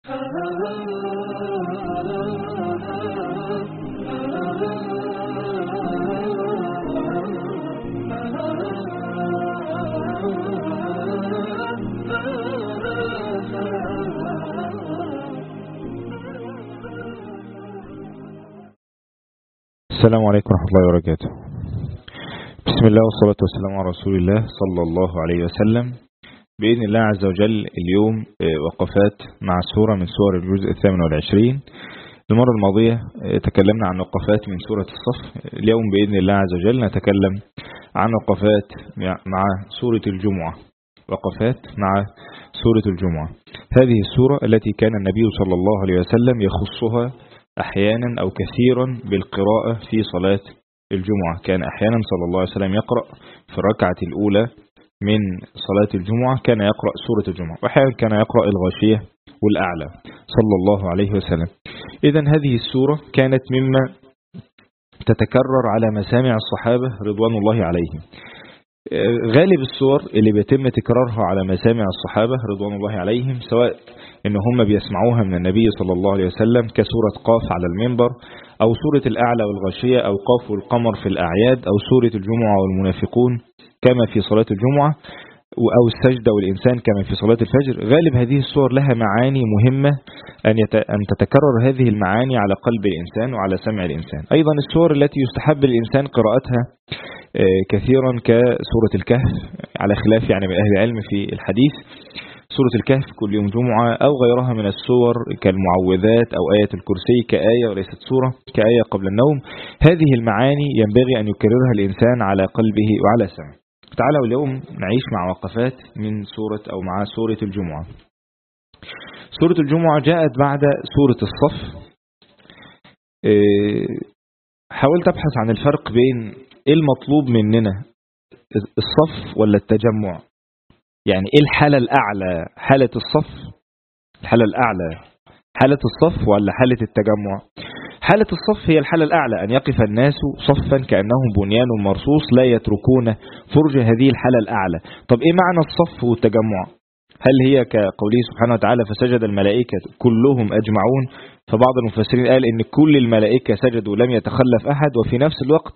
السلام عليكم ورحمة الله وبركاته. بسم الله والصلاة والسلام على رسول الله صلى الله عليه وسلم. بإذن الله عز وجل اليوم وقفات مع سورة من سور الجزء 28. المرة الماضية تكلمنا عن وقفات من سورة الصف. اليوم بإذن الله عز وجل نتكلم عن وقفات مع سورة الجمعة. وقفات مع سورة الجمعة، هذه السورة التي كان النبي صلى الله عليه وسلم يخصها أحيانا أو كثيرا بالقراءة في صلاة الجمعة. كان أحيانا صلى الله عليه وسلم يقرأ في الركعة الأولى من صلاة الجمعة، كان يقرأ سورة الجمعة، وأحيانا كان يقرأ الغاشية والأعلى صلى الله عليه وسلم. إذن هذه السورة كانت مما تتكرر على مسامع الصحابة رضوان الله عليهم. غالب السور اللي بيتم تكرارها على مسامع الصحابة رضوان الله عليهم، سواء إن هم بيسمعوها من النبي صلى الله عليه وسلم كسورة قاف على المنبر، أو سورة الأعلى والغاشية، أو قاف والقمر في الأعياد، أو سورة الجمعة والمنافقون كما في صلاة الجمعة، أو السجدة والإنسان كما في صلاة الفجر. غالب هذه السور لها معاني مهمة أن تتكرر هذه المعاني على قلب الإنسان وعلى سمع الإنسان. أيضا السور التي يستحب الإنسان قراءتها كثيرا كسورة الكهف، على خلاف يعني من أهل العلم في الحديث، سورة الكهف كل يوم جمعة، أو غيرها من السور كالمعوذات أو آية الكرسي كآية وليست سورة، كآية قبل النوم. هذه المعاني ينبغي أن يكررها الإنسان على قلبه وعلى سمعه. تعالوا اليوم نعيش مع وقفات من سورة أو مع سورة الجمعة. سورة الجمعة جاءت بعد سورة الصف. حاولت أبحث عن الفرق بين إيه المطلوب مننا، الصف ولا التجمع؟ يعني إيه الحالة الأعلى، حالة الصف، الحالة الأعلى حالة الصف ولا حالة التجمع؟ حالة الصف هي الحالة الأعلى، أن يقف الناس صفا كأنهم بنيان مرصوص لا يتركون فرج. هذه الحالة الأعلى. طب إيه معنى الصف والتجمع؟ هل هي كقوله سبحانه وتعالى فسجد الملائكة كلهم أجمعون؟ فبعض المفسرين قال إن كل الملائكة سجدوا لم يتخلف أحد، وفي نفس الوقت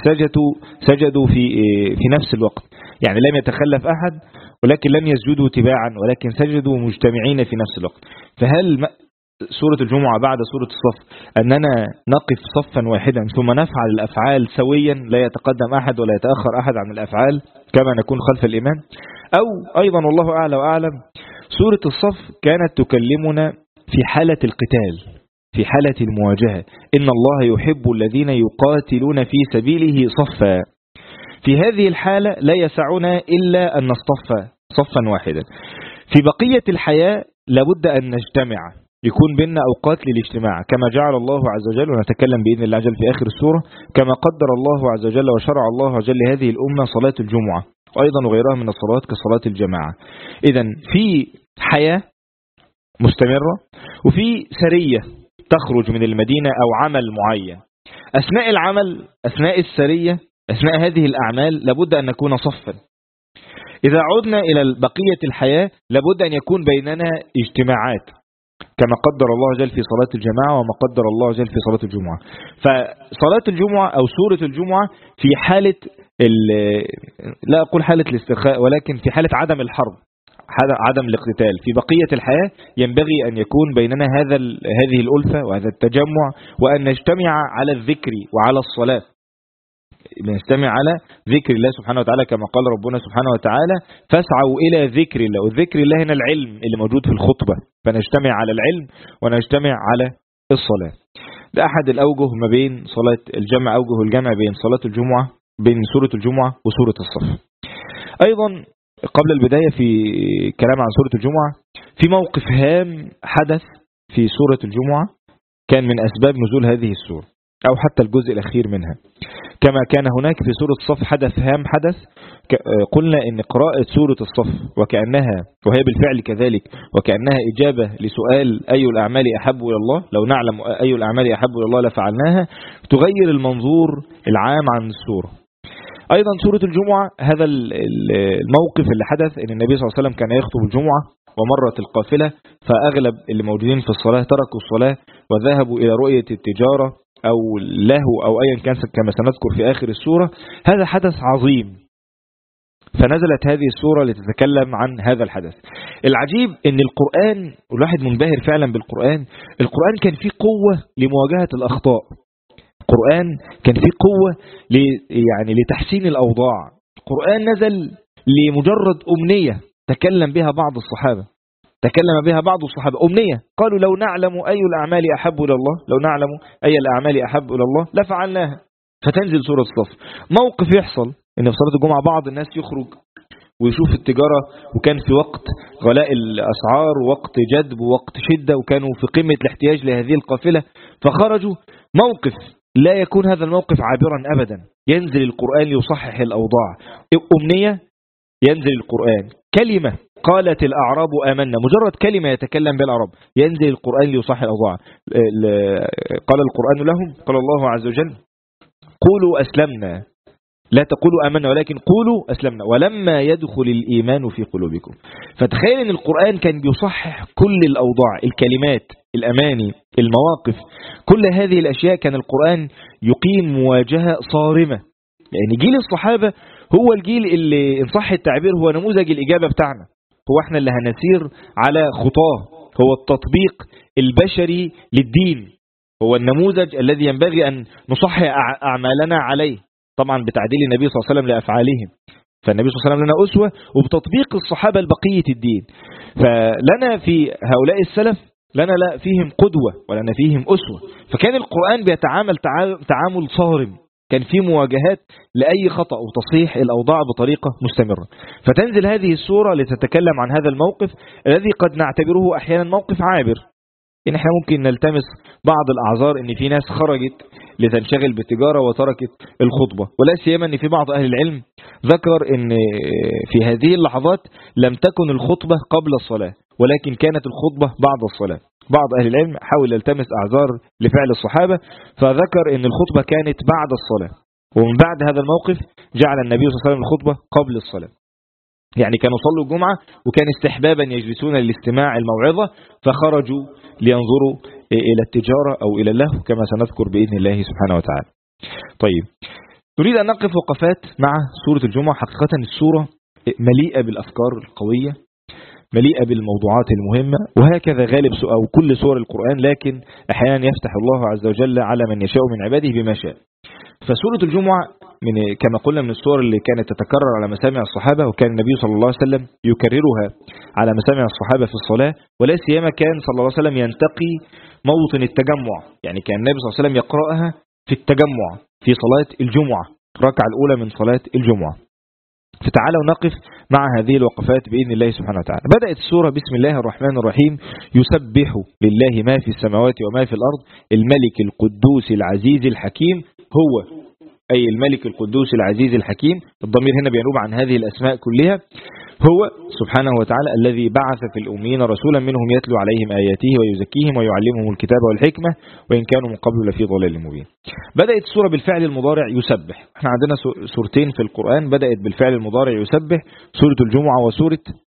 سجدوا في نفس الوقت، يعني لم يتخلف أحد ولكن لم يسجدوا تباعا، ولكن سجدوا مجتمعين في نفس الوقت. فهل سورة الجمعة بعد سورة الصف أننا نقف صفا واحدا ثم نفعل الأفعال سويا، لا يتقدم أحد ولا يتأخر أحد عن الأفعال كما نكون خلف الإمام؟ أو أيضا والله أعلى وأعلم، سورة الصف كانت تكلمنا في حالة القتال، في حالة المواجهة، إن الله يحب الذين يقاتلون في سبيله صفا. في هذه الحالة لا يسعنا إلا أن نصطف صفا واحدا. في بقية الحياة لابد أن نجتمع، يكون بيننا أوقات للاجتماع كما جعل الله عز وجل، ونتكلم بإذن الله عز وجل في آخر السورة، كما قدر الله عز وجل وشرع الله عز وجل هذه الأمة صلاة الجمعة، وأيضا وغيرها من الصلوات كصلاة الجماعة. إذن في حياة مستمرة، وفي سرية تخرج من المدينة أو عمل معين. أثناء العمل، أثناء السرية، أثناء هذه الأعمال لابد أن نكون صفا. إذا عدنا إلى بقية الحياة لابد أن يكون بيننا اجتماعات كما قدر الله عز وجل في صلاة الجماعة وما قدر الله عز وجل في صلاة الجمعة. فصلاة الجمعة أو سورة الجمعة في حالة لا أقول حالة الاسترخاء، ولكن في حالة عدم الحرب، عدم الاقتتال. في بقية الحياة ينبغي أن يكون بيننا هذه الألفة وهذا التجمع، وأن نجتمع على الذكر وعلى الصلاة، نجتمع على ذكر الله سبحانه وتعالى كما قال ربنا سبحانه وتعالى فاسعوا إلى ذكر الله. والذكر الله هنا العلم اللي موجود في الخطبة، فنجتمع على العلم ونجتمع على الصلاة. ده أحد الأوجه ما بين صلاة الجمع، أوجه الجمع بين صلاة الجمعة، بين سورة الجمعة وسورة الصف. أيضا قبل البداية في كلام عن سورة الجمعة، في موقف هام حدث في سورة الجمعة كان من أسباب نزول هذه السورة، أو حتى الجزء الأخير منها. كما كان هناك في سورة الصف حدث هام حدث، قلنا إن قراءة سورة الصف وكأنها، وهي بالفعل كذلك، وكأنها إجابة لسؤال أي الأعمال أحب إلى الله، لو نعلم أي الأعمال أحب إلى الله لفعلناها، تغير المنظور العام عن السورة. أيضا سورة الجمعة، هذا الموقف اللي حدث إن النبي صلى الله عليه وسلم كان يخطب الجمعة ومرت القافلة فأغلب اللي موجودين في الصلاة تركوا الصلاة وذهبوا إلى رؤية التجارة أو اللهو أو أيا كان كما سنذكر في آخر السورة. هذا حدث عظيم، فنزلت هذه السورة لتتكلم عن هذا الحدث. العجيب ان القرآن، والواحد منبهر فعلا بالقرآن، القرآن كان فيه قوة لمواجهة الأخطاء. القرآن كان فيه قوة يعني لتحسين الأوضاع. القرآن نزل لمجرد أمنية تكلم بها بعض الصحابة، أمنية قالوا لو نعلم أي الأعمال أحب إلى الله، لو نعلم أي الأعمال أحب إلى الله لفعلناها. فتنزل سورة الصف. موقف يحصل ان في صلاة الجمعة بعض الناس يخرج ويشوف التجارة، وكان في وقت غلاء الأسعار ووقت جدب ووقت شدة، وكانوا في قمة الاحتياج لهذه القافلة فخرجوا. موقف لا يكون هذا الموقف عابرا أبدا، ينزل القرآن ليصحح الأوضاع. أمنية ينزل القرآن، كلمة قالت الأعراب آمنا، مجرد كلمة يتكلم بها العرب، ينزل القرآن ليصحح الأوضاع. قال القرآن لهم، قال الله عز وجل قولوا أسلمنا، لا تقولوا آمنا ولكن قولوا أسلمنا ولما يدخل الإيمان في قلوبكم. فتخيل أن القرآن كان بيصحح كل الأوضاع، الكلمات، الأماني، المواقف، كل هذه الأشياء كان القرآن يقيم مواجهة صارمة. يعني جيل الصحابة هو الجيل اللي إن صح التعبير هو نموذج الإجابة بتاعنا، هو احنا اللي هنسير على خطاه، هو التطبيق البشري للدين، هو النموذج الذي ينبغي أن نصحح أعمالنا عليه، طبعا بتعديل النبي صلى الله عليه وسلم لأفعالهم. فالنبي صلى الله عليه وسلم لنا أسوة، وبتطبيق الصحابة لبقية الدين. فلنا في هؤلاء السلف لنا لا فيهم قدوة ولنا فيهم أسوة. فكان القرآن بيتعامل تعامل صارم، كان في مواجهات لأي خطأ وتصحيح الأوضاع بطريقة مستمرة. فتنزل هذه السورة لتتكلم عن هذا الموقف الذي قد نعتبره أحيانا موقف عابر. إن احنا ممكن نلتمس بعض الأعذار إن في ناس خرجت لتنشغل بالتجارة وتركت الخطبة، ولا سيما إن في بعض أهل العلم ذكر إن في هذه اللحظات لم تكن الخطبة قبل الصلاة ولكن كانت الخطبة بعد الصلاة. بعض أهل العلم حاول يلتمس أعذار لفعل الصحابة، فذكر إن الخطبة كانت بعد الصلاة، ومن بعد هذا الموقف جعل النبي صلى الله عليه وسلم الخطبة قبل الصلاة. يعني كانوا صلوا الجمعة وكان استحبابا يجلسون لاستماع الموعظة، فخرجوا لينظروا إلى التجارة أو إلى اللهو كما سنذكر بإذن الله سبحانه وتعالى. طيب، نريد أن نقف وقفات مع سورة الجمعة. حقيقة السورة مليئة بالأفكار القوية، مليئة بالموضوعات المهمة، وهكذا غالب أو كل سور القرآن، لكن أحيانا يفتح الله عز وجل على من يشاء من عباده بما شاء. فسورة الجمعة كما قلنا من السور اللي كانت تتكرر على مسامع الصحابة، وكان النبي صلى الله عليه وسلم يكررها على مسامع الصحابة في الصلاة، ولا سيما كان صلى الله عليه وسلم ينتقي موطن التجمع. يعني كان النبي صلى الله عليه وسلم يقرأها في التجمع في صلاة الجمعة، الركعة الأولى من صلاة الجمعة. فتعالوا نقف مع هذه الوقفات بإذن الله سبحانه وتعالى. بدأت السورة بسم الله الرحمن الرحيم: يسبح لله ما في السماوات وما في الأرض الملك القدوس العزيز الحكيم. هو أي الملك القدوس العزيز الحكيم، الضمير هنا بينوب عن هذه الأسماء كلها. هو سبحانه وتعالى الذي بعث في الأميين رسولا منهم يتلو عليهم آياته ويزكيهم ويعلمهم الكتاب والحكمة وإن كانوا من قبل لفي ضلال مبين. بدأت السورة بالفعل المضارع يسبح. احنا عندنا سورتين في القرآن بدأت بالفعل المضارع يسبح، سورة الجمعة وسورة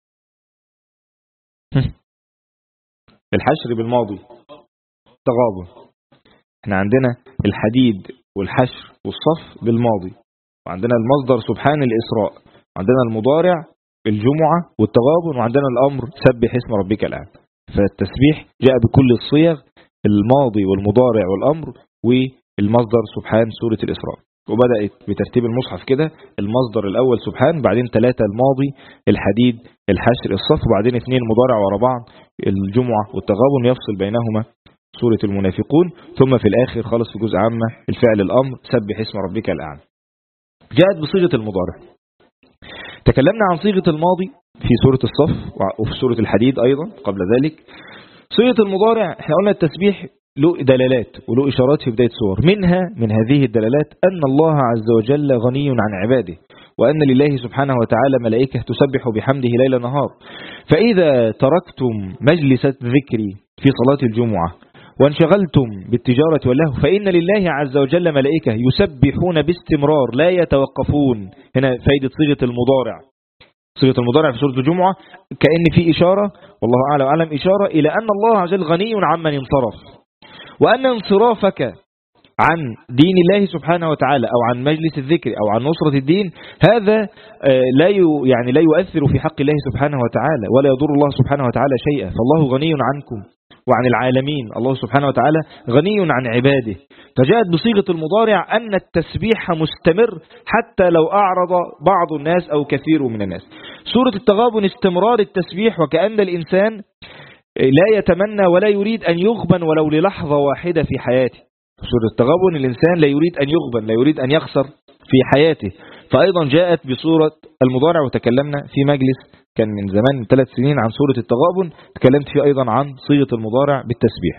الحشر بالماضي تغابن. احنا عندنا الحديد والحشر والصف بالماضي، وعندنا المصدر سبحان الإسراء، عندنا المضارع الجمعة والتغابن، وعندنا الأمر سبح اسم ربك الأعلى. فالتسبيح جاء بكل الصيغ، الماضي والمضارع والأمر والمصدر سبحان سورة الإسراء. وبدأت بترتيب المصحف كده، المصدر الأول سبحان، بعدين 3 الماضي الحديد الحشر الصف، وبعدين 2 مضارع ورا بعض الجمعة والتغابن يفصل بينهما سورة المنافقون، ثم في الآخر خالص في جزء عامة الفعل الأمر سبح اسم ربك الأعلى. جاءت بصيغة المضارع. تكلمنا عن صيغة الماضي في سورة الصف وفي سورة الحديد أيضا قبل ذلك. صيغة المضارع احنا قلنا التسبيح له دلالات وله إشارات في بداية سور، منها من هذه الدلالات أن الله عز وجل غني عن عباده، وأن لله سبحانه وتعالى ملائكة تسبح بحمده ليل نهار. فإذا تركتم مجلس الذكر في صلاة الجمعة وانشغلتم بالتجارة واللهو فإن لله عز وجل ملائكة يسبحون باستمرار لا يتوقفون. هنا فايدة صيغة المضارع. صيغة المضارع في سورة الجمعة كأن في إشارة، والله أعلم وأعلم، إشارة إلى أن الله عز وجل غني عمن انصرف، وأن انصرافك عن دين الله سبحانه وتعالى أو عن مجلس الذكر أو عن نصرة الدين هذا لا يؤثر في حق الله سبحانه وتعالى ولا يضر الله سبحانه وتعالى شيئا، فالله غني عنكم وعن العالمين، الله سبحانه وتعالى غني عن عباده. فجاءت بصيغة المضارع أن التسبيح مستمر حتى لو أعرض بعض الناس أو كثير من الناس. سورة التغابن استمرار التسبيح، وكأن الإنسان لا يتمنى ولا يريد أن يغبن ولو للحظة واحدة في حياته. سورة التغابن الإنسان لا يريد أن يغبن، لا يريد أن يخسر في حياته، فأيضا جاءت بصورة المضارع. وتكلمنا في مجلس كان من زمان 3 سنين عن سورة التغابن، تكلمت فيه أيضا عن صيغة المضارع بالتسبيح.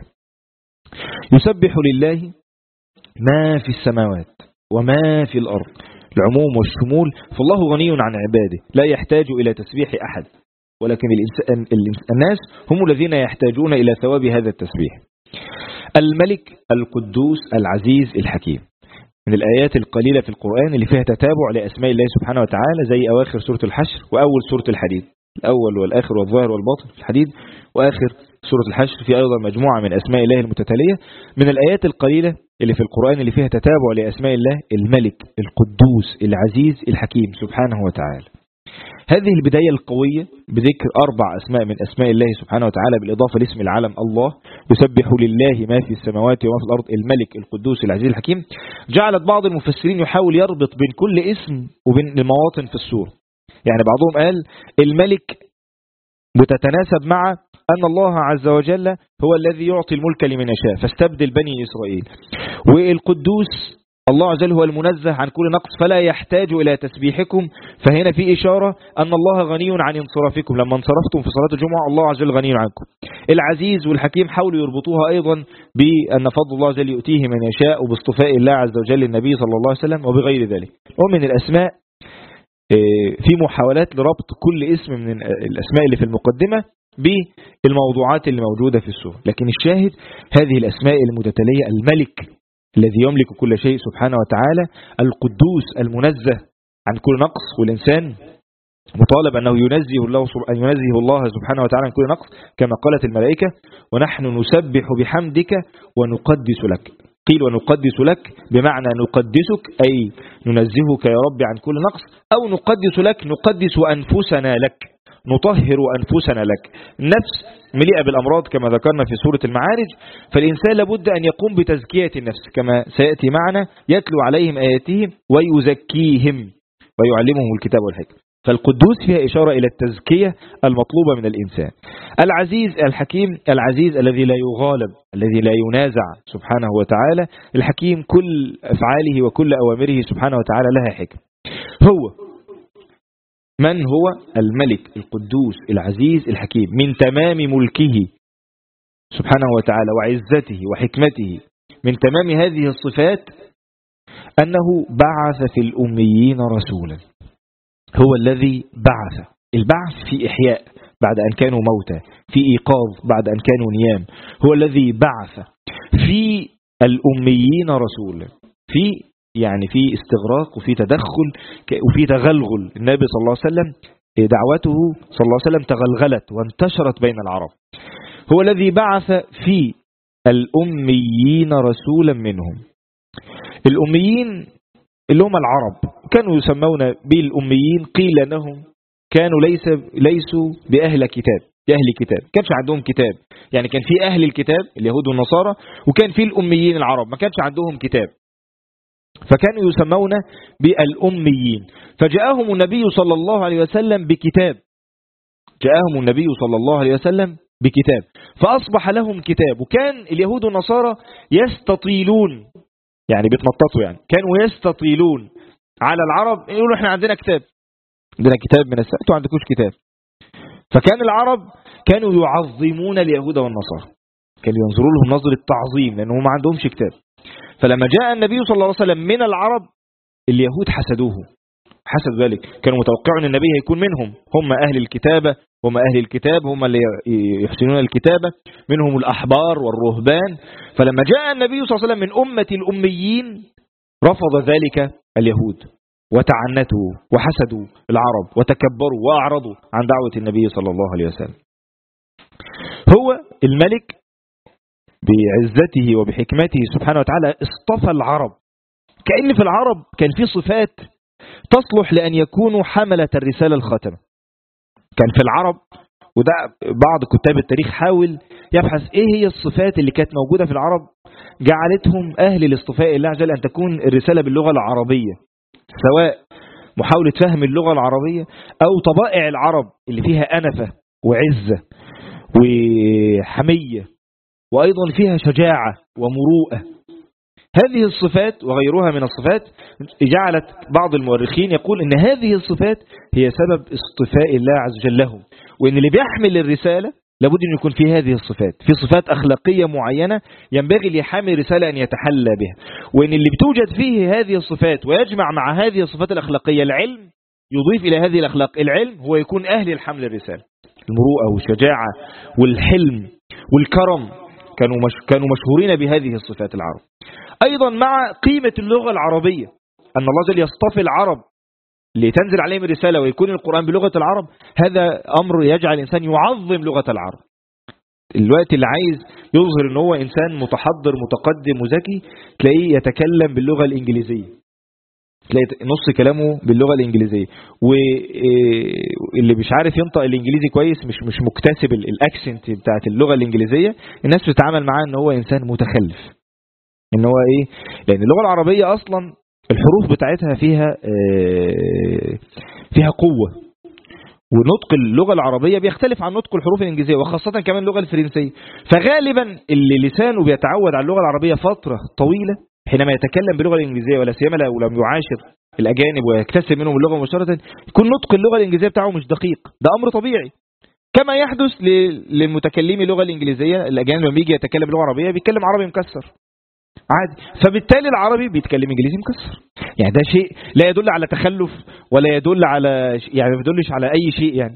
يسبح لله ما في السماوات وما في الأرض، العموم والشمول، فالله غني عن عباده لا يحتاج إلى تسبيح أحد، ولكن الناس هم الذين يحتاجون إلى ثواب هذا التسبيح. الملك القدوس العزيز الحكيم، من الآيات القليلة في القرآن اللي فيها تتابع لأسماء الله سبحانه وتعالى، زي أواخر سورة الحشر وأول سورة الحديد، الأول والآخر والظاهر والباطن في الحديد، وآخر سورة الحشر في أيضا مجموعة من أسماء الله المتتالية. من الآيات القليلة اللي في القرآن اللي فيها تتابع لأسماء الله الملك القدوس العزيز الحكيم سبحانه وتعالى. هذه البداية القوية بذكر 4 أسماء من أسماء الله سبحانه وتعالى بالإضافة لاسم العالم الله، يسبح لله ما في السماوات وما في الأرض الملك القدوس العزيز الحكيم، جعلت بعض المفسرين يحاول يربط بين كل اسم وبين المواطن في السورة. يعني بعضهم قال الملك بتتناسب مع أن الله عز وجل هو الذي يعطي الملك لمن يشاء فاستبدل بني إسرائيل، والقدوس الله عز وجل هو المنزه عن كل نقص فلا يحتاج إلى تسبيحكم، فهنا في إشارة أن الله غني عن انصرافكم، لما انصرفتم في صلاة الجمعة الله عز وجل غني عنكم. العزيز والحكيم حاولوا يربطوها أيضا بأن فضل الله عز وجل يؤتيه من يشاء وباصطفاء الله عز وجل للنبي صلى الله عليه وسلم وبغير ذلك. ومن الأسماء في محاولات لربط كل اسم من الأسماء اللي في المقدمة بالموضوعات اللي موجودة في السورة، لكن الشاهد هذه الأسماء المتتالية: الملك الذي يملك كل شيء سبحانه وتعالى، القدوس المنزه عن كل نقص، والإنسان مطالب أنه ينزه الله سبحانه وتعالى عن كل نقص كما قالت الملائكة: ونحن نسبح بحمدك ونقدس لك. قيل ونقدس لك بمعنى نقدسك أي ننزهك يا رب عن كل نقص، أو نقدس لك نقدس أنفسنا لك، نطهر أنفسنا لك. النفس مليئة بالأمراض كما ذكرنا في سورة المعارج، فالإنسان لابد أن يقوم بتزكية النفس كما سيأتي معنا: يتلو عليهم آياته ويزكيهم ويعلمهم الكتاب والحكمة. فالقدوس فيها إشارة إلى التزكية المطلوبة من الإنسان. العزيز الحكيم، العزيز الذي لا يغالب، الذي لا ينازع سبحانه وتعالى، الحكيم كل أفعاله وكل أوامره سبحانه وتعالى لها حكمة. هو من هو الملك القدوس العزيز الحكيم، من تمام ملكه سبحانه وتعالى وعزته وحكمته، من تمام هذه الصفات أنه بعث في الأميين رسولا. هو الذي بعث، البعث في إحياء بعد أن كانوا موتى، في إيقاظ بعد أن كانوا نيام. هو الذي بعث في الأميين رسولا، في استغراق وفي تدخل وفي تغلغل. النبي صلى الله عليه وسلم دعوته صلى الله عليه وسلم تغلغلت وانتشرت بين العرب. هو الذي بعث في الأميين رسولا منهم. الأميين اللي هم العرب كانوا يسمون بالأميين، قيل أنهم كانوا ليسوا بأهل كتاب، كانش عندهم كتاب. يعني كان في أهل الكتاب اليهود والنصارى، وكان في الأميين العرب ما كانش عندهم كتاب، فكانوا يسمون بالأميين. فجاءهم النبي صلى الله عليه وسلم بكتاب، فأصبح لهم كتاب. وكان اليهود والنصارى يستطيلون، يعني بيتنططوا، يعني كانوا يستطيلون على العرب، يقولوا احنا عندنا كتاب من السماء، انتوا عندكوش كتاب. فكان العرب كانوا يعظمون اليهود والنصارى، كانوا ينظروا لهم نظر التعظيم لأنهم ما عندهمش كتاب. فلما جاء النبي صلى الله عليه وسلم من العرب، اليهود حسدوه، حسد ذلك، كانوا متوقعون النبي هيكون منهم، هم أهل الكتابة، هم اللي يحسنون الكتابة، منهم الأحبار والرهبان. فلما جاء النبي صلى الله عليه وسلم من أمة الأميين رفض ذلك اليهود، وتعنتوا وحسدوا العرب وتكبروا وأعرضوا عن دعوة النبي صلى الله عليه وسلم. هو الملك بعزته وبحكمته سبحانه وتعالى اصطفى العرب، كأن في العرب كان في صفات تصلح لأن يكونوا حملة الرسالة الخاتمة. كان في العرب، وده بعض كتاب التاريخ حاول يبحث ايه هي الصفات اللي كانت موجودة في العرب جعلتهم أهل الاصطفاء الله عز وجل أن تكون الرسالة باللغة العربية، سواء محاولة فهم اللغة العربية أو طبائع العرب اللي فيها أنفة وعزة وحمية وأيضا فيها شجاعة ومروءة. هذه الصفات وغيرها من الصفات جعلت بعض المؤرخين يقول إن هذه الصفات هي سبب اصطفاء الله عز وجل لهم، وإن اللي بيحمل الرسالة لابد أن يكون فيه هذه الصفات، في صفات أخلاقية معينة ينبغي لحامل الرسالة أن يتحلى بها، وإن اللي بتوجد فيه هذه الصفات ويجمع مع هذه الصفات الأخلاقية العلم، يضيف إلى هذه الأخلاق العلم، هو يكون أهل الحمل الرسالة. المروءة والشجاعة والحلم والكرم كانوا مشهورين بهذه الصفات العرب. أيضا مع قيمة اللغة العربية، أن الله جل يصطفي العرب لتنزل عليهم الرسالة ويكون القرآن بلغة العرب، هذا أمر يجعل الإنسان يعظم لغة العرب. الوقت اللي عايز يظهر أنه هو إنسان متحضر متقدم وذكي تلاقيه يتكلم باللغة الإنجليزية، تلاقي نص كلامه باللغة الإنجليزية، واللي مش عارف ينطق الإنجليزي كويس، مش مكتسب الأكسنت بتاعت اللغة الإنجليزية، الناس بتتعامل معاه أنه هو إنسان متخلف، ان هو ايه، لان اللغة العربية اصلا الحروف بتاعتها فيها قوة، ونطق اللغة العربية بيختلف عن نطق الحروف الانجليزية، وخاصة كمان اللغة الفرنسية. فغالبا اللي لسانه بيتعود على اللغة العربية فترة طويلة حينما يتكلم باللغة الانجليزية، ولا سيما لو لم يعاشر الاجانب ويكتسب منهم اللغة مباشرة، يكون نطق اللغة الانجليزية بتاعه مش دقيق. ده امر طبيعي، كما يحدث للمتكلمي اللغة الانجليزية. الاجانب لما يجي يتكلم باللغة العربية بيتكلم عربي مكسر عادي، فبالتالي العربي بيتكلم انجليزي مكسر. يعني ده شيء لا يدل على تخلف ولا يدل على يعني ما يدلش على اي شيء يعني.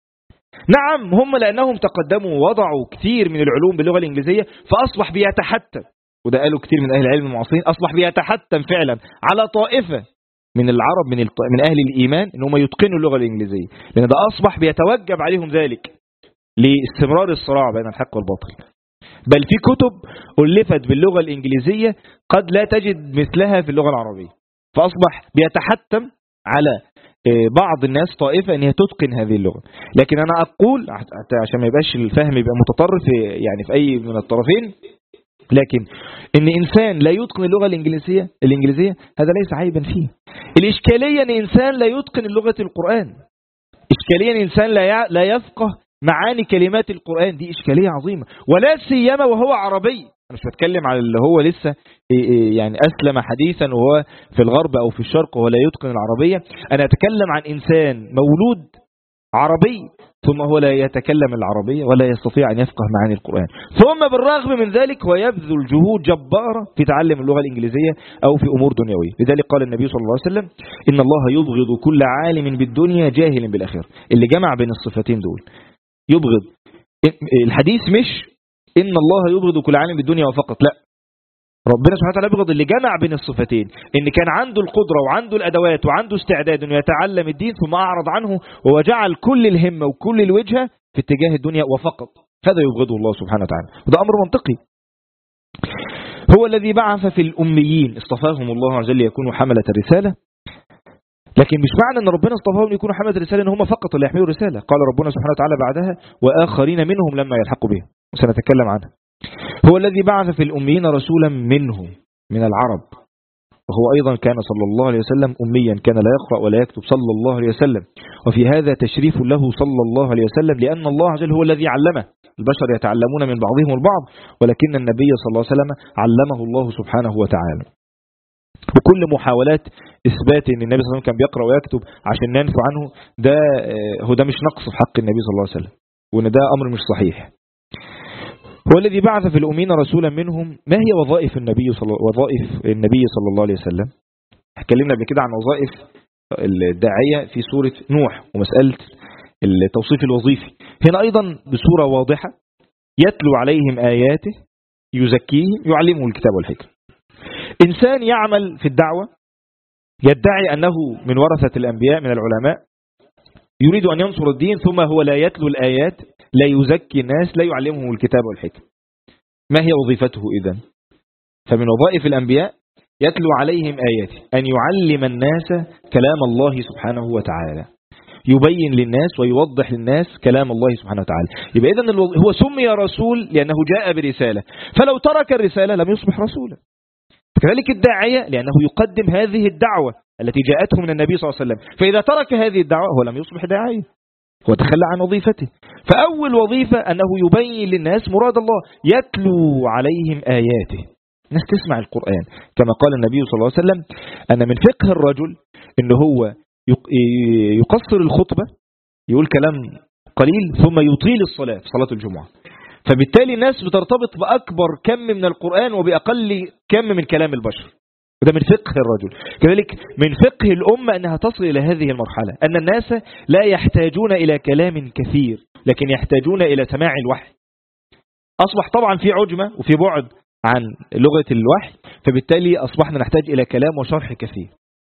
نعم، هم لانهم تقدموا ووضعوا كثير من العلوم باللغة الانجليزية فاصبح بيتحتم، وده قالوا كثير من اهل العلم المعاصرين، اصبح بيتحتم فعلا على طائفة من العرب من اهل الايمان ان هم يتقنوا اللغة الانجليزية، لان ده اصبح بيتوجب عليهم ذلك لاستمرار الصراع بين الحق والباطل. بل في كتب ألفت باللغة الإنجليزية قد لا تجد مثلها في اللغة العربية، فأصبح بيتحتم على بعض الناس طائفة أن هي تتقن هذه اللغة. لكن أنا أقول عشان ما يبقاش الفهم يبقى متطرف يعني في أي من الطرفين، لكن إن إنسان لا يتقن اللغة الإنجليزية هذا ليس عيبا فيه. الإشكالية أن إنسان لا يتقن اللغة القرآن، إشكالية أن إنسان لا يفقه معاني كلمات القرآن، دي إشكالية عظيمة، ولا سيما وهو عربي. أنا مش بتكلم على اللي هو لسه يعني أسلم حديثا وهو في الغرب أو في الشرق وهو لا يتقن العربية، أنا أتكلم عن إنسان مولود عربي ثم هو لا يتكلم العربية ولا يستطيع أن يفقه معاني القرآن، ثم بالرغم من ذلك هو يبذل جهود جبارة في تعلم اللغة الإنجليزية أو في أمور دنيوية. لذلك قال النبي صلى الله عليه وسلم: إن الله يبغض كل عالم بالدنيا جاهل بالآخرة. اللي جمع بين الصفتين دول يبغض. الحديث مش إن الله يبغض كل عالم بالدنيا وفقط، لا، ربنا سبحانه وتعالى يبغض اللي جمع بين الصفتين، إن كان عنده القدرة وعنده الأدوات وعنده استعداد إنه يتعلم الدين ثم أعرض عنه وجعل كل الهمة وكل الوجهة في اتجاه الدنيا وفقط، هذا يبغضه الله سبحانه وتعالى، وده أمر منطقي. هو الذي بعث في الأميين، اصطفاهم الله عز وجل يكونوا حملة الرسالة، لكن مش معنى ان ربنا اصطفاهم يكونوا حملة الرسالة ان هم فقط اللي يحملوا الرسالة. قال ربنا سبحانه وتعالى بعدها: وآخرين منهم لما يلحقوا بهم، وسنتكلم عنها. هو الذي بعث في الأميين رسولا منهم من العرب، وهو أيضا كان صلى الله عليه وسلم أميا، كان لا يقرأ ولا يكتب صلى الله عليه وسلم، وفي هذا تشريف له صلى الله عليه وسلم، لأن الله عز وجل هو الذي علمه. البشر يتعلمون من بعضهم البعض، ولكن النبي صلى الله عليه وسلم علمه الله سبحانه وتعالى. وكل محاولات إثبات أن النبي صلى الله عليه وسلم كان بيقرأ ويكتب عشان ننفع عنه، ده مش نقص في حق النبي صلى الله عليه وسلم، وأن ده أمر مش صحيح. هو الذي بعث في الأمين رسولا منهم. ما هي وظائف النبي صلى الله عليه وسلم؟ اتكلمنا قبل كده عن وظائف الداعية في سورة نوح ومسألة التوصيف الوظيفي. هنا أيضا بصورة واضحة: يتلو عليهم آياته، يزكيهم، يعلمهم الكتاب والحكمة. إنسان يعمل في الدعوة يدعي أنه من ورثة الأنبياء من العلماء، يريد أن ينصر الدين، ثم هو لا يتلو الآيات، لا يزكي الناس، لا يعلمهم الكتاب والحكمة. ما هي وظيفته إذن؟ فمن وظائف الأنبياء يتلو عليهم آياته، أن يعلم الناس كلام الله سبحانه وتعالى، يبين للناس ويوضح للناس كلام الله سبحانه وتعالى. يبقى إذن هو سمي رسول لأنه جاء برسالة، فلو ترك الرسالة لم يصبح رسولا. كذلك الداعية لأنه يقدم هذه الدعوة التي جاءته من النبي صلى الله عليه وسلم، فإذا ترك هذه الدعوة هو لم يصبح داعية، هو تخلى عن وظيفته. فأول وظيفة أنه يبين للناس مراد الله، يتلو عليهم آياته، الناس تسمع القرآن. كما قال النبي صلى الله عليه وسلم أن من فقه الرجل أنه هو يقصر الخطبة، يقول كلام قليل ثم يطيل الصلاة في صلاة الجمعة، فبالتالي الناس بترتبط بأكبر كم من القرآن وبأقل كم من كلام البشر، وده من فقه الرجل. كذلك من فقه الأمة أنها تصل إلى هذه المرحلة، أن الناس لا يحتاجون إلى كلام كثير، لكن يحتاجون إلى سماع الوحي. أصبح طبعا في عجمة وفي بعد عن لغة الوحي، فبالتالي أصبحنا نحتاج إلى كلام وشرح كثير.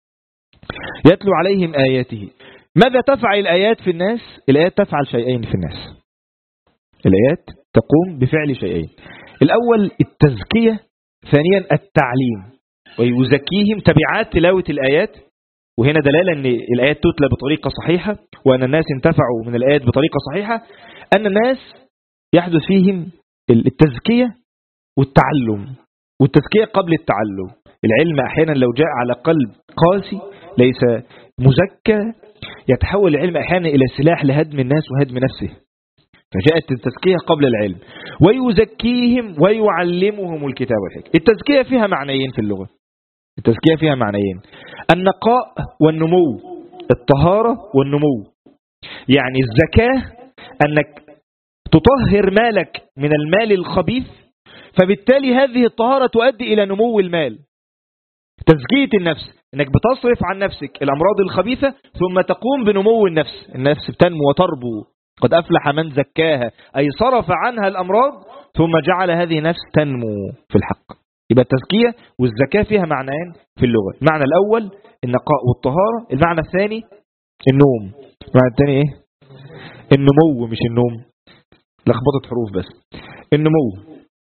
يتلو عليهم آياته. ماذا تفعل الآيات في الناس؟ الآيات تفعل شيئين في الناس، الآيات تقوم بفعل شيئين: الأول التزكية، ثانيا التعليم، ويزكيهم. تبعات تلاوة الآيات، وهنا دلالة أن الآيات تتلى بطريقة صحيحة، وأن الناس انتفعوا من الآيات بطريقة صحيحة، أن الناس يحدث فيهم التزكية والتعلم. والتزكية قبل التعلم. العلم أحيانا لو جاء على قلب قاسي ليس مزكى، يتحول العلم أحيانا إلى سلاح لهدم الناس وهدم نفسه، فجاءت التزكية قبل العلم. ويزكيهم ويعلمهم الكتاب والحكمة. التزكية فيها معنيين في اللغة، التزكية فيها معنيين: النقاء والنمو، الطهارة والنمو. يعني الزكاة أنك تطهر مالك من المال الخبيث، فبالتالي هذه الطهارة تؤدي إلى نمو المال. تزكية النفس أنك بتصرف عن نفسك الأمراض الخبيثة ثم تقوم بنمو النفس، النفس بتنمو وتربو. قد أفلح من زكاها، أي صرف عنها الأمراض ثم جعل هذه النفس تنمو في الحق. يبقى التزكية والزكاة فيها معنيين في اللغة: المعنى الأول النقاء والطهارة، المعنى الثاني النوم. المعنى الثاني إيه؟ النمو، مش النوم، لخبطت حروف بس، النمو.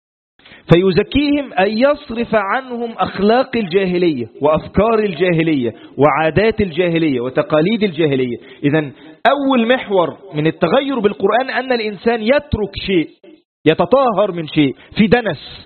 فيزكيهم أن يصرف عنهم أخلاق الجاهلية وأفكار الجاهلية وعادات الجاهلية وتقاليد الجاهلية. إذن أول محور من التغير بالقرآن أن الإنسان يترك شيء، يتطهر من شيء، في دنس،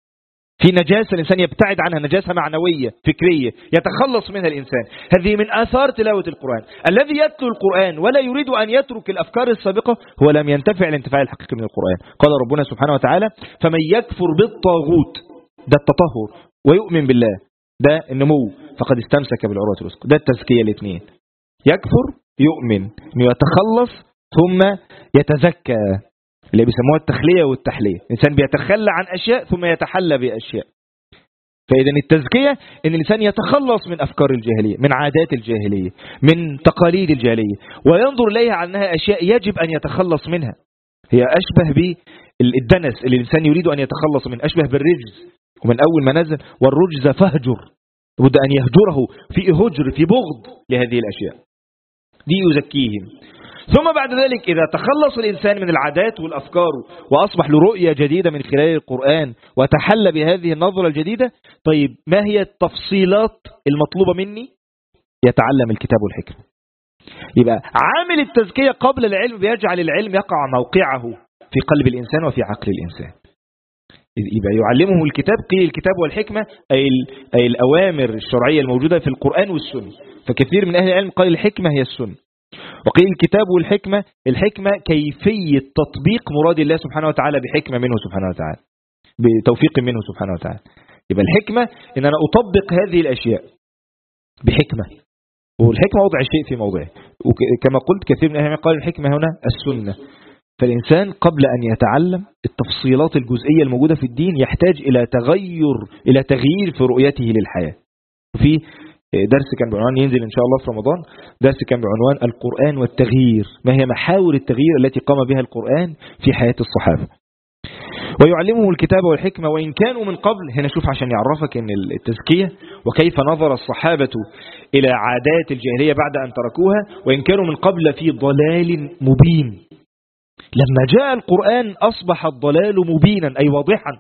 في نجاسة الإنسان يبتعد عنها، نجاسة معنوية فكرية يتخلص منها الإنسان. هذه من آثار تلاوة القرآن. الذي يتلو القرآن ولا يريد أن يترك الأفكار السابقة هو لم ينتفع الانتفاع الحقيقي من القرآن. قال ربنا سبحانه وتعالى: فمن يكفر بالطاغوت، ده التطهر، ويؤمن بالله، ده النمو، فقد استمسك بالعروة الوثقى. ده التزكية الاثنين: يكفر، يؤمن، انه يتخلص ثم يتزكى، اللي بيسموها التخلية والتحلية. الإنسان بيتخلى عن أشياء ثم يتحلى بأشياء. فإذا التزكية إن الإنسان يتخلص من أفكار الجاهلية، من عادات الجاهلية، من تقاليد الجاهلية، وينظر إليها على أنها أشياء يجب أن يتخلص منها. هي أشبه بالدنس اللي الإنسان يريد أن يتخلص منه، أشبه بالرجز. ومن أول ما نزل: والرجز فاهجر، لابد أن يهجره، في هجر، في بغض لهذه الأشياء دي. يزكيهم. ثم بعد ذلك إذا تخلص الإنسان من العادات والأفكار وأصبح له رؤية جديدة من خلال القرآن وتحلى بهذه النظرة الجديدة، طيب ما هي التفصيلات المطلوبة مني؟ يتعلم الكتاب والحكمة. يبقى عامل التزكية قبل العلم بيجعل العلم يقع موقعه في قلب الإنسان وفي عقل الإنسان. يبقى يعلمه الكتاب، قيل الكتاب والحكمة أي الأوامر الشرعية الموجودة في القرآن والسنة. فكثير من أهل العلم قال الحكمة هي السنة، وقيل الكتاب والحكمة، الحكمة كيفية تطبيق مراد الله سبحانه وتعالى بحكمة منه سبحانه وتعالى، بتوفيق منه سبحانه وتعالى. يبقى الحكمة إن أنا أطبق هذه الأشياء بحكمة، والحكمة وضع الشيء في موضعه. وكما قلت كثير من أهل العلم قال الحكمة هنا السنة. فالإنسان قبل أن يتعلم التفصيلات الجزئية الموجودة في الدين يحتاج إلى تغيير في رؤيته للحياة. وفي درس كان بعنوان ينزل إن شاء الله في رمضان، درس كان بعنوان القرآن والتغيير، ما هي محاور التغيير التي قام بها القرآن في حياة الصحابة. ويعلمهم الكتاب والحكمة وإن كانوا من قبل. هنا شوف عشان يعرفك أن التزكية وكيف نظر الصحابة إلى عادات الجاهلية بعد أن تركوها. وإن كانوا من قبل في ضلال مبين. لما جاء القرآن أصبح الضلال مبينا أي واضحا.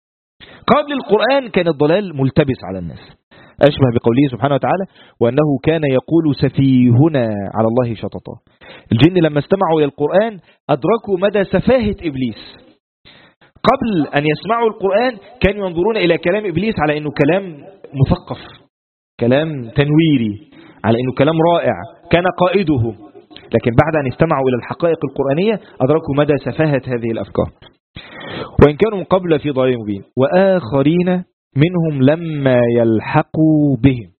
قبل القرآن كان الضلال ملتبس على الناس، أشبه بقوله سبحانه وتعالى وأنه كان يقول سفيهنا على الله شططا. الجن لما استمعوا إلى القرآن أدركوا مدى سفاهة إبليس. قبل أن يسمعوا القرآن كانوا ينظرون إلى كلام إبليس على أنه كلام مثقف، كلام تنويري، على أنه كلام رائع كان قائده. لكن بعد أن استمعوا إلى الحقائق القرآنية أدركوا مدى سفاهة هذه الأفكار. وإن كانوا من قبل في ضلال مبين وآخرين منهم لما يلحقوا بهم.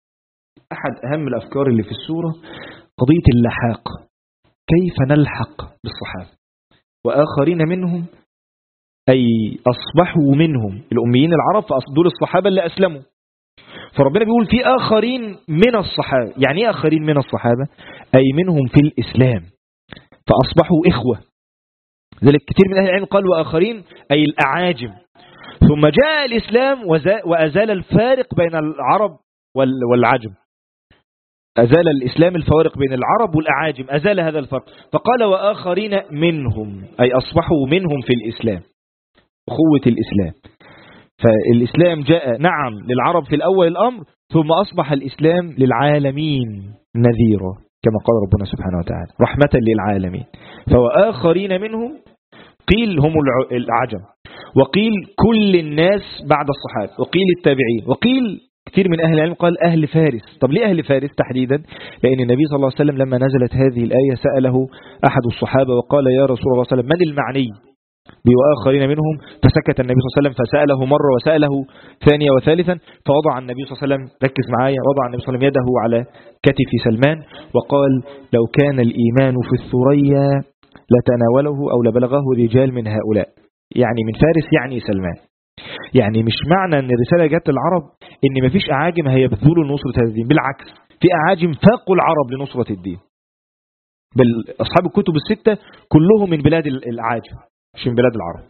أحد أهم الأفكار اللي في السورة قضية اللحاق، كيف نلحق بالصحابة. وآخرين منهم أي أصبحوا منهم الأميين العرب، فدول الصحابة اللي أسلموا. فربنا بيقول في آخرين من الصحابة. يعني إيه آخرين من الصحابة؟ أي منهم في الإسلام فأصبحوا إخوة. ذلك كثير من أهل العلم قال وآخرين أي الأعاجم. ثم جاء الإسلام وأزال الفارق بين العرب والعجم. أزال الإسلام الفوارق بين العرب والأعاجم، أزال هذا الفرق. فقال وآخرين منهم أي أصبحوا منهم في الإسلام، أخوة الإسلام. فالإسلام جاء نعم للعرب في الأول الأمر، ثم أصبح الإسلام للعالمين نذيرا كما قال ربنا سبحانه وتعالى رحمة للعالمين. فوآخرين منهم قيل هم العجم، وقيل كل الناس بعد الصحابة، وقيل التابعين، وقيل كثير من أهل العلم قال أهل فارس. طب ليه أهل فارس تحديدا؟ لأن النبي صلى الله عليه وسلم لما نزلت هذه الآية سأله أحد الصحابة وقال يا رسول الله صلى الله عليه وسلم من المعني بوآخرين منهم؟ فسكت النبي صلى الله عليه وسلم، فسأله مرة وسأله ثانية وثالثا، فوضع النبي صلى الله عليه وسلم، ركز معايا، وضع النبي صلى الله عليه وسلم يده على كتف سلمان وقال لو كان الإيمان في الثريا لتناوله أو لبلغه رجال من هؤلاء. يعني من فارس يعني سلمان. يعني مش معنى أن الرسالة جت للعرب أن مفيش أعاجم هيبذلوا لنصرة هذا الدين، بالعكس في أعاجم فاقوا العرب لنصرة الدين. بل أصحاب الكتب الستة كلهم من بلاد الأعاجم مش من بلاد العرب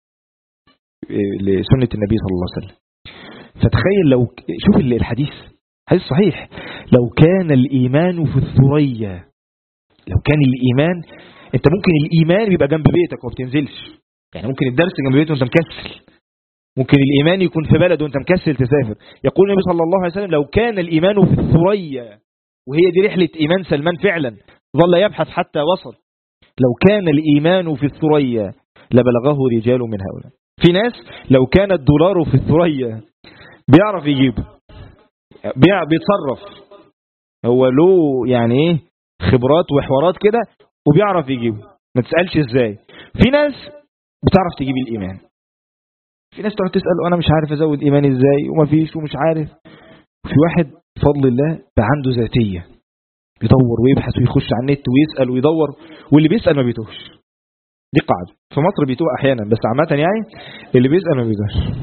لسنة النبي صلى الله عليه وسلم. فتخيل لو شوف الحديث حديث صحيح، لو كان الإيمان في الثريا، لو كان الإيمان، انت ممكن الإيمان يبقى جنب بيتك وما بتنزلش، يعني ممكن الدرس جنب بيتك وانت مكسل، ممكن الإيمان يكون في بلد وانت مكسل تسافر. يقول النبي صلى الله عليه وسلم لو كان الإيمان في الثريا، وهي دي رحلة إيمان سلمان فعلا، ظل يبحث حتى وصل. لو كان الإيمان في الثريا لبلغه رجال من هؤلاء. في ناس لو كان الدولار في الثريا بيعرف يجيب، بيتصرف، هو له يعني ايه خبرات وحوارات كده وبيعرف يجيبه، ما تسألش ازاي. في ناس بتعرف تجيب الإيمان، في ناس تقعد تسأل وانا مش عارف ازود إيماني ازاي ومفيش ومش عارف. في واحد بفضل الله بقى عنده ذاتية، يدور ويبحث ويخش على النت ويسأل ويدور، واللي بيسأل ما بيتوهش. دي قاعدة في مصر، بيتوه احيانا بس عامة يعني اللي بيسأل ما بيتوهش.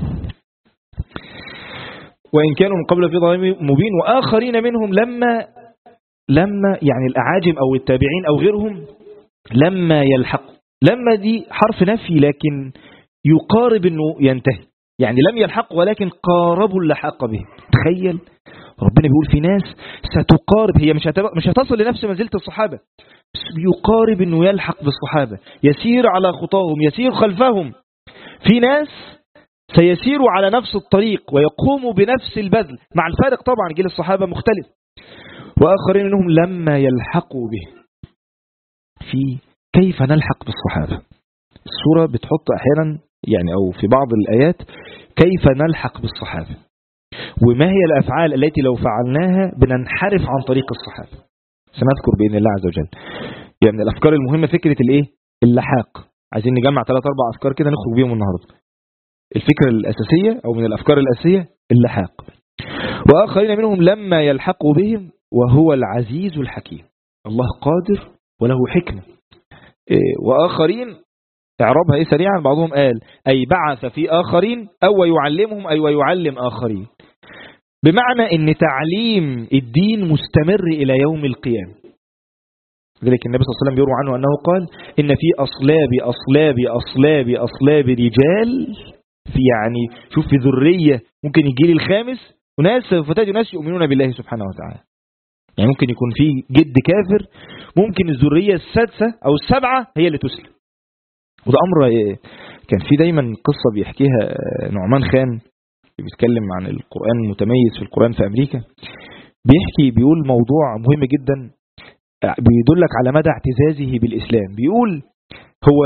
وإن كانوا من قبل في ضلال مبين وآخرين منهم لما يعني الأعاجم أو التابعين أو غيرهم لما يلحقوا. لما دي حرف نفي لكن يقارب أنه ينتهي، يعني لم يلحقوا ولكن قاربوا اللحاق به. تخيل ربنا بيقول في ناس ستقارب، هي مش هتصل لنفس منزلة الصحابة، بس يقارب أنه يلحق بالصحابة، يسير على خطاهم، يسير خلفهم. في ناس سيسيروا على نفس الطريق ويقوموا بنفس البذل، مع الفارق طبعا جيل الصحابة مختلف. وآخرين منهم لما يلحقوا به. في كيف نلحق بالصحابة. السورة بتحط أحيانا يعني أو في بعض الآيات كيف نلحق بالصحابة، وما هي الأفعال التي لو فعلناها بننحرف عن طريق الصحابة. سنذكر بإذن الله عز وجل. يعني من الأفكار المهمة فكرة الإيه؟ اللحاق. عايزين نجمع 3-4 أفكار كده نخرج بيهم النهاردة. الفكرة الأساسية أو من الأفكار الأساسية اللحاق. وآخرين منهم لما يلحقوا بهم وهو العزيز الحكيم. الله قادر وله حكمة. وآخرين اعربها ايه سريعا، بعضهم قال أي بعث في آخرين أو يعلمهم أي ويعلم آخرين، بمعنى أن تعليم الدين مستمر إلى يوم القيامة. لذلك النبي صلى الله عليه وسلم يروى عنه أنه قال إن في أصلاب رجال، في يعني شوف في ذرية ممكن يجي لي الخامس وناس فتاة ناس يؤمنون بالله سبحانه وتعالى. يعني ممكن يكون في جد كافر، ممكن الذرية السادسة أو السبعة هي اللي تسلم. وده أمر كان في دايما قصة بيحكيها نعمان خان بيتكلم عن القرآن المتميز في القرآن في أمريكا، بيقول موضوع مهم جدا بيدلك على مدى اعتزازه بالإسلام. بيقول هو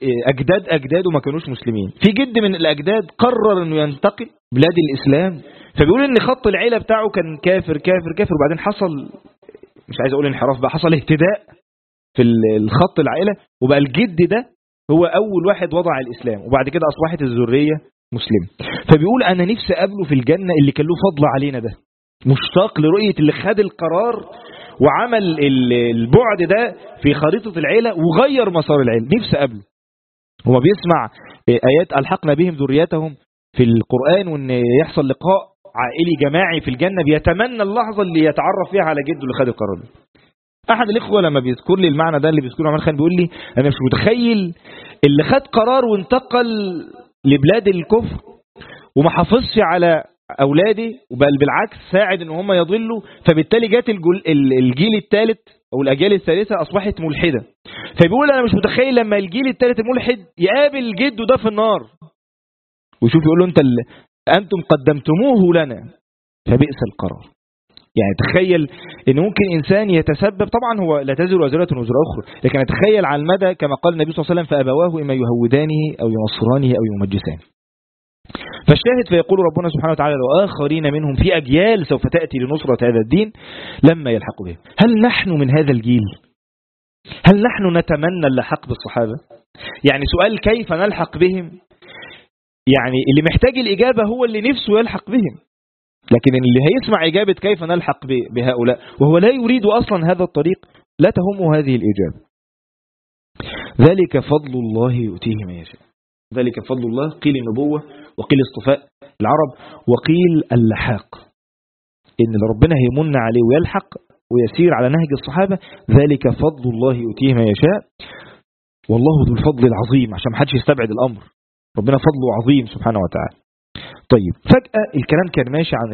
أجداده ما كانوش مسلمين، في جد من الأجداد قرر أنه ينتقل بلاد الإسلام، فبيقول أن خط العيلة بتاعه كان كافر كافر كافر، وبعدين حصل مش عايز أقول انحراف بقى، حصل اهتداء في الخط العيلة، وبقى الجد ده هو أول واحد وضع الإسلام، وبعد كده أصبحت الذرية مسلمة. فبيقول أنا نفسي أقابله في الجنة اللي كان له فضل علينا ده، مشتاق لرؤية اللي خد القرار وعمل البعد ده في خريطة العيلة وغير مسار العيلة، نفسي أقابله. هو بيسمع آيات ألحقنا بهم ذريتهم في القرآن، وأن يحصل لقاء عائلي جماعي في الجنة، بيتمنى اللحظة اللي يتعرف فيها على جده اللي خد القرار ده. أحد الإخوة لما بيذكر لي المعنى ده اللي بيذكره نعمان خان بيقول لي أنا مش متخيل اللي خد قرار وانتقل لبلاد الكفر وما حافظش على أولادي، وبل بالعكس ساعد إن هم يضلوا، فبالتالي جات الجيل الثالث أو الأجيال الثالثة أصبحت ملحدة. فبيقول أنا مش متخيل لما الجيل الثالث الملحد يقابل جده ده في النار ويشوف يقول له أنتم قدمتموه لنا فبئس القرار. يعني تخيل إن ممكن إنسان يتسبب، طبعا هو لا تزر وزرة وزر أخرى، لكن تخيل على المدى كما قال النبي صلى الله عليه وسلم فأبواه إما يهودانه أو ينصرانه أو يمجسانه. فالشاهد فيقول ربنا سبحانه وتعالى وآخرين منهم في أجيال سوف تأتي لنصرة هذا الدين لما يلحقوا بهم. هل نحن من هذا الجيل؟ هل نحن نتمنى اللحاق بالصحابة؟ يعني سؤال كيف نلحق بهم، يعني اللي محتاج الإجابة هو اللي نفسه يلحق بهم، لكن اللي هيسمع إجابة كيف نلحق بهؤلاء وهو لا يريد أصلا هذا الطريق لا تهمه هذه الإجابة. ذلك فضل الله يؤتيه من يشاء. ذلك فضل الله، قيل النبوة وقيل اصطفاء العرب وقيل اللحاق، إن ربنا هيمن عليه ويلحق ويسير على نهج الصحابة. ذلك فضل الله يؤتيه من يشاء والله ذو الفضل العظيم، عشان محدش يستبعد الأمر، ربنا فضله عظيم سبحانه وتعالى. طيب فجأة الكلام كان ماشي عن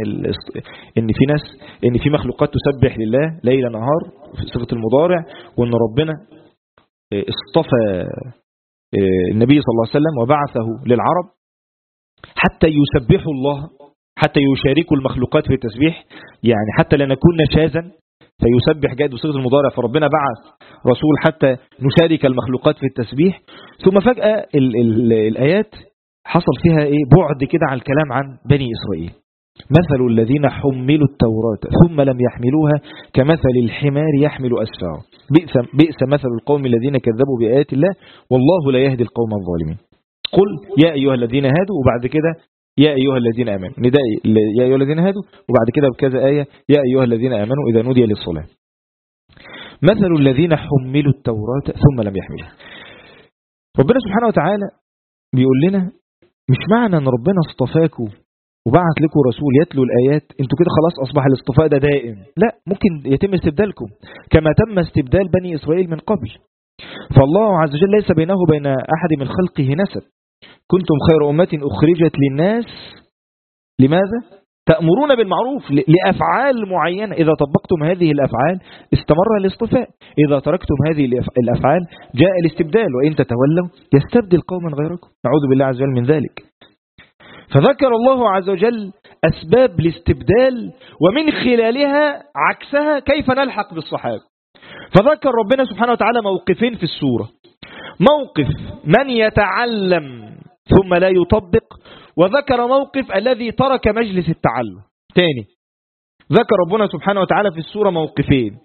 إن في مخلوقات تسبح لله ليل نهار في صيغة المضارع، وإن ربنا اصطفى النبي صلى الله عليه وسلم وبعثه للعرب حتى يسبحوا الله، حتى يشاركوا المخلوقات في التسبيح، يعني حتى لا نكون نشاذا فيسبح جاد بصيغة المضارع، فربنا بعث رسول حتى نشارك المخلوقات في التسبيح. ثم فجأة الآيات حصل فيها بعد كده عن الكلام عن بني إسرائيل. مثل الذين حملوا التوراة ثم لم يحملوها كمثل الحمار يحمل أسفاره بئس مثل القوم الذين كذبوا بآيات الله والله لا يهدي القوم الظالمين. قل يا أيها الذين هادوا، وبعد كده يا أيها الذين آمنوا، نداء يا أيها الذين هادوا، وبعد كده بكذا آية يا أيها الذين آمنوا إذا نودي للصلاة. مثل الذين حملوا التوراة ثم لم يحملوها. ربنا سبحانه وتعالى بيقول لنا مش معنى أن ربنا اصطفاكوا وبعت لكم رسول يتلو الآيات انتوا كده خلاص أصبح الاصطفاء ده دائم. لا، ممكن يتم استبدالكم كما تم استبدال بني إسرائيل من قبل. فالله عز وجل ليس بينه وبين أحد من خلقه نسب. كنتم خير أمة أخرجت للناس لماذا؟ تأمرون بالمعروف، لأفعال معينة، إذا طبقتم هذه الأفعال استمر الاصطفاء، إذا تركتم هذه الأفعال جاء الاستبدال، وإن تتولوا يستبدل قوما غيركم، نعوذ بالله عز وجل من ذلك. فذكر الله عز وجل أسباب الاستبدال ومن خلالها عكسها كيف نلحق بالصحابة. فذكر ربنا سبحانه وتعالى موقفين في السورة، موقف من يتعلم ثم لا يطبق، وذكر موقف الذي ترك مجلس التعلم. تاني ذكر ربنا سبحانه وتعالى في السورة موقفين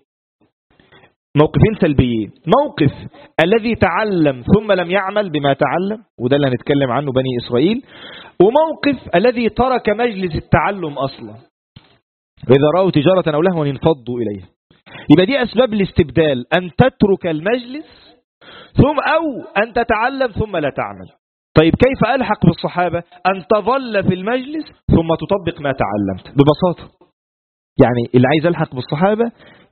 سلبيين، موقف الذي تعلم ثم لم يعمل بما تعلم، وده اللي هنتكلم عنه بني إسرائيل، وموقف الذي ترك مجلس التعلم أصلا، وإذا رأوا تجارة أو لهوا انفضوا إليها. يبقى دي أسباب الاستبدال، أن تترك المجلس أو أن تتعلم ثم لا تعمل. طيب كيف ألحق بالصحابة؟ أن تظل في المجلس ثم تطبق ما تعلمت. ببساطة يعني اللي عايز ألحق بالصحابة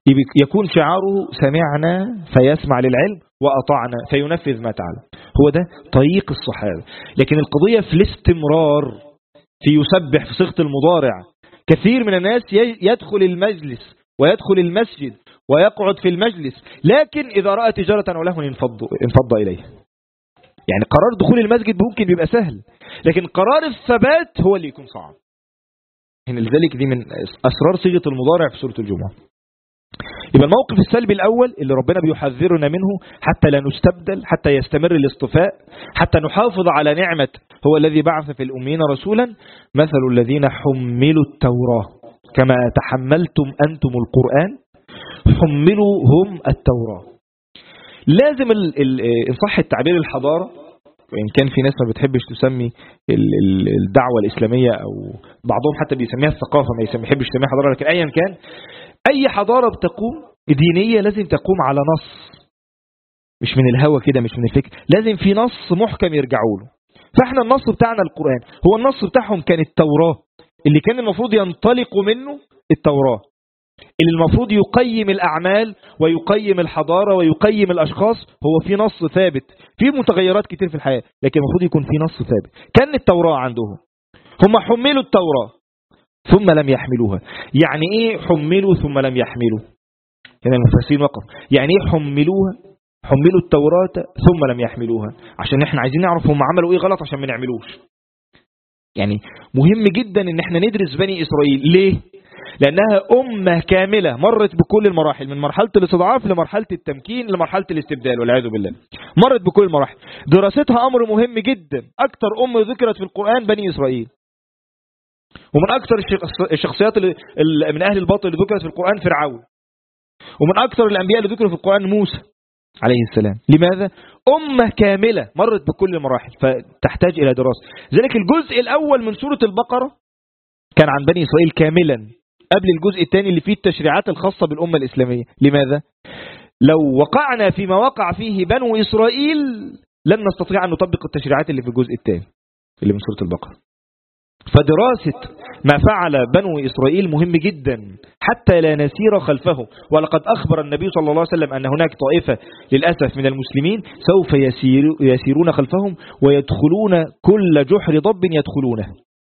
يكون شعاره سمعنا فيسمع للعلم وأطعنا فينفذ ما تعلم. هو ده طريق الصحابة. لكن القضية في الاستمرار، في يسبح في صيغة المضارع. كثير من الناس يدخل المجلس ويدخل المسجد ويقعد في المجلس، لكن إذا رأى تجارة ولهوا انفض إليه. يعني قرار دخول المسجد ممكن بيبقى سهل، لكن قرار الثبات هو اللي يكون صعب. لذلك دي من أسرار صيغة المضارع في سورة الجمعة. يبقى الموقف السلبي الأول اللي ربنا بيحذرنا منه حتى لا نستبدل، حتى يستمر الاصطفاء، حتى نحافظ على نعمة هو الذي بعث في الأمين رسولا، مثل الذين حملوا التوراة كما تحملتم أنتم القرآن حملوا هم التوراة. لازم إن صح التعبير الحضارة، وإن كان في ناس ما بتحبش تسمي الدعوة الإسلامية أو بعضهم حتى بيسميها الثقافة، ما يحبش يسميها حضارة، لكن أيا كان أي حضارة بتقوم دينية لازم تقوم على نص، مش من الهوى كده، مش من الفكر، لازم في نص محكم يرجعوا له. فإحنا النص بتاعنا القرآن، هو النص بتاعهم كان التوراة اللي كان المفروض ينطلق منه التوراة، اللي المفروض يقيم الأعمال ويقيم الحضارة ويقيم الأشخاص. هو في نص ثابت، في متغيرات كتير في الحياة، لكن المفروض يكون في نص ثابت. كان التوراة عندهم، هم حملوا التوراة ثم لم يحملوها. يعني ايه حملوا ثم لم يحملوا؟ يعني المفسرين وقف، يعني ايه حملوها؟ حملوا التوراة ثم لم يحملوها، عشان احنا عايزين نعرف هم عملوا ايه غلط عشان ما نعملوش. يعني مهم جدا ان احنا ندرس بني اسرائيل. ليه؟ لانها امة كاملة مرت بكل المراحل، من مرحلة الاستضعاف لمرحلة التمكين لمرحلة الاستبدال والعياذ بالله، مرت بكل المراحل. دراستها امر مهم جدا. اكتر ذكرت في القرآن بني اسرائيل، ومن أكثر الشخصيات من أهل الباطل اللي ذكرت في القرآن فرعون، ومن أكثر الأنبياء اللي ذكروا في القرآن موسى عليه السلام. لماذا؟ أمة كاملة مرت بكل المراحل، فتحتاج إلى دراسة. ذلك الجزء الأول من سورة البقرة كان عن بني إسرائيل كاملا قبل الجزء الثاني اللي فيه التشريعات الخاصة بالأمة الإسلامية. لماذا؟ لو وقعنا فيما وقع فيه بنو إسرائيل لن نستطيع أن نطبق التشريعات اللي في الجزء الثاني اللي من سورة البقرة. فدراسة ما فعل بنو إسرائيل مهم جدا حتى لا نسير خلفه. ولقد أخبر النبي صلى الله عليه وسلم أن هناك طائفة للأسف من المسلمين سوف يسيرون خلفهم ويدخلون كل جحر ضب يدخلونه.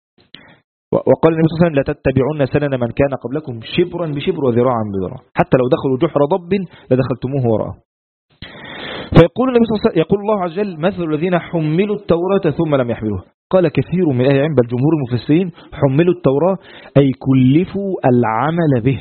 وقال النبي صلى الله عليه وسلم لا تتبعون سنن من كان قبلكم شبرا بشبر وذراعا بذراع، حتى لو دخلوا جحر ضب لدخلتموه وراءه. فيقول النبي صلى الله عليه وسلم، يقول الله عز وجل مثل الذين حملوا التوراة ثم لم يحملوها. قال كثير من أهل العلم بل جمهور المفسرين حملوا التوراة أي كلفوا العمل به،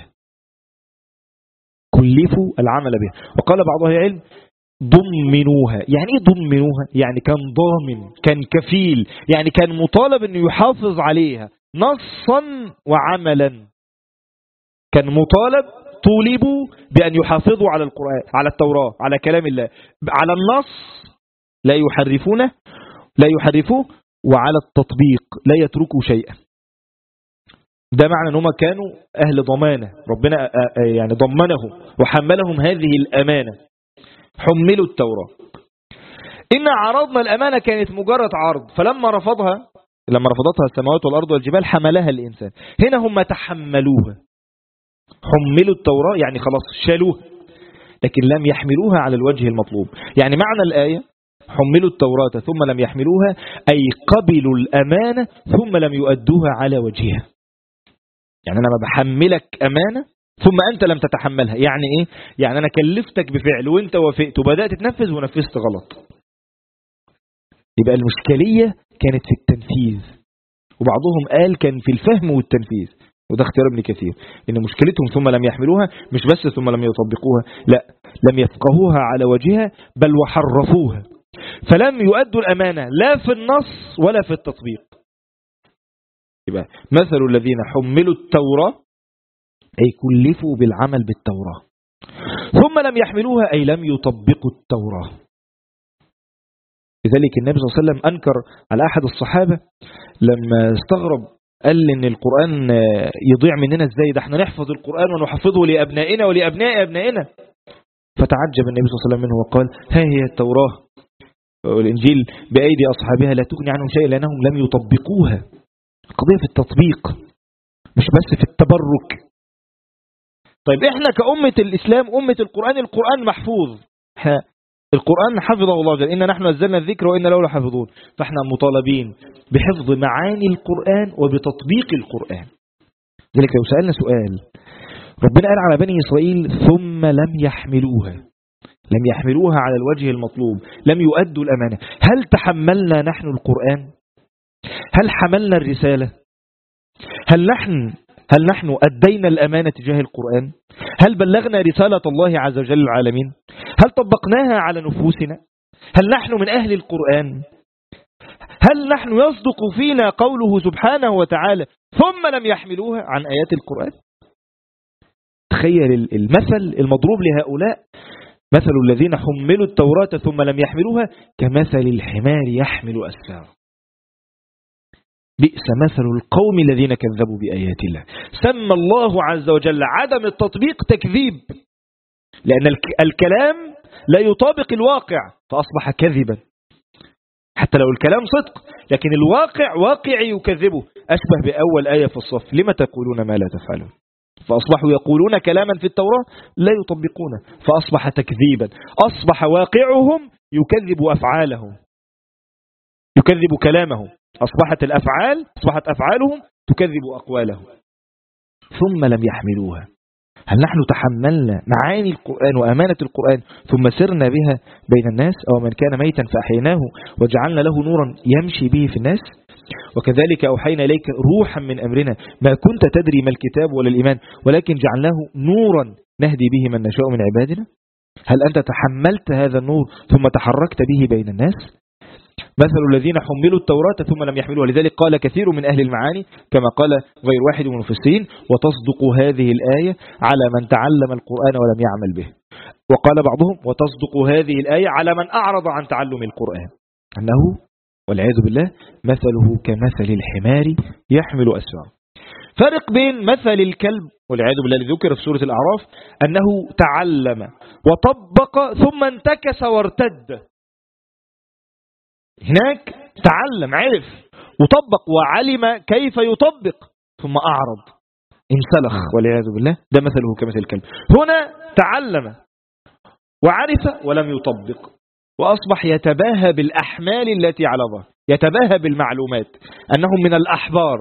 كلفوا العمل به. وقال بعض أهل العلم ضمنوها. يعني ايه ضمنوها؟ يعني كان ضامن، كان كفيل، يعني كان مطالب انه يحافظ عليها نصا وعملا. كان مطالب، طولبوا بأن يحافظوا على القرآن، على التوراة، على كلام الله، على النص لا يحرفوه، وعلى التطبيق لا يتركوا شيئا. ده معنى أنهم كانوا أهل ضمانة، ربنا يعني ضمنهم وحملهم هذه الأمانة. حملوا التوراة. إن عرضنا الأمانة كانت مجرد عرض، فلما رفضتها السماوات والأرض والجبال حملها الإنسان. هنا هم تحملوها. حملوا التوراة يعني خلاص شالوها، لكن لم يحملوها على الوجه المطلوب. يعني معنى الآية حملوا التوراة ثم لم يحملوها أي قبلوا الأمانة ثم لم يؤدوها على وجهها. يعني أنا ما بحملك أمانة ثم أنت لم تتحملها. يعني إيه؟ يعني أنا كلفتك بفعل وأنت وافقت وبدأت تنفذ ونفذت غلط. يبقى المشكلية كانت في التنفيذ، وبعضهم قال كان في الفهم والتنفيذ، وده اختيار ابن كثير، إن مشكلتهم ثم لم يحملوها مش بس ثم لم يطبقوها، لا، لم يفقهوها على وجهها بل وحرفوها، فلم يؤدوا الأمانة لا في النص ولا في التطبيق. يبقى مثل الذين حملوا التوراة أي كلفوا بالعمل بالتوراة ثم لم يحملوها أي لم يطبقوا التوراة. لذلك النبي صلى الله عليه وسلم أنكر على أحد الصحابة لما استغرب، قال إن القرآن يضيع مننا إزاي، ده احنا نحفظ القرآن ونحفظه لأبنائنا ولأبناء أبنائنا. فتعجب النبي صلى الله عليه وسلم منه وقال ها هي التوراة والإنجيل بأيدي أصحابها لا تغني عنهم شيئا لأنهم لم يطبقوها. القضية في التطبيق مش بس في التبرك. طيب احنا كأمة الإسلام أمة القرآن محفوظ، القرآن حفظه الله جل، إن نحن نزلنا الذكر وإن له لحافظون. فاحنا مطالبين بحفظ معاني القرآن وبتطبيق القرآن. ذلك لو سألنا سؤال، ربنا قال على بني إسرائيل ثم لم يحملوها على الوجه المطلوب، لم يؤدوا الأمانة. هل تحملنا نحن القرآن؟ هل حملنا الرسالة؟ هل نحن أدينا الأمانة تجاه القرآن؟ هل بلغنا رسالة الله عز وجل العالمين؟ هل طبقناها على نفوسنا؟ هل نحن من أهل القرآن؟ هل نحن يصدق فينا قوله سبحانه وتعالى ثم لم يحملوها عن آيات القرآن؟ تخيل المثل المضروب لهؤلاء، مثل الذين حملوا التوراة ثم لم يحملوها كمثل الحمار يحمل أسفارا. بئس مثل القوم الذين كذبوا بآيات الله. سمى الله عز وجل عدم التطبيق تكذيب، لأن الكلام لا يطابق الواقع فأصبح كذبا، حتى لو الكلام صدق لكن الواقع واقعي يكذبه. أشبه بأول آية في الصف، لما تقولون ما لا تفعلون. فأصبحوا يقولون كلاما في التوراة لا يطبقونه فأصبح تكذيبا. أصبح واقعهم يكذب أفعالهم، يكذب كلامهم. أصبحت أفعالهم تكذب أقوالهم. ثم لم يحملوها. هل نحن تحملنا معاني القرآن وأمانة القرآن ثم سرنا بها بين الناس؟ أو من كان ميتا فأحيناه وجعلنا له نورا يمشي به في الناس. وكذلك أوحينا إليك روحا من أمرنا ما كنت تدري ما الكتاب ولا الإيمان ولكن جعلناه نورا نهدي به من نشاء من عبادنا. هل أنت تحملت هذا النور ثم تحركت به بين الناس؟ مثل الذين حملوا التوراة ثم لم يحملوها. لذلك قال كثير من أهل المعاني كما قال غير واحد من المفسرين وتصدق هذه الآية على من تعلم القرآن ولم يعمل به. وقال بعضهم وتصدق هذه الآية على من أعرض عن تعلم القرآن، أنه والعياذ بالله مثله كمثل الحمار يحمل أسفارا. فرق بين مثل الكلب والعياذ بالله اللي ذكر في سورة الأعراف أنه تعلم وطبق ثم انتكس وارتد. هناك تعلم عرف وطبق وعلم كيف يطبق ثم أعرض انسلخ والعياذ بالله، ده مثله كمثل الكلب. هنا تعلم وعرف ولم يطبق وأصبح يتباهى بالأحمال التي على ظهر، يتباهى بالمعلومات أنهم من الأحبار،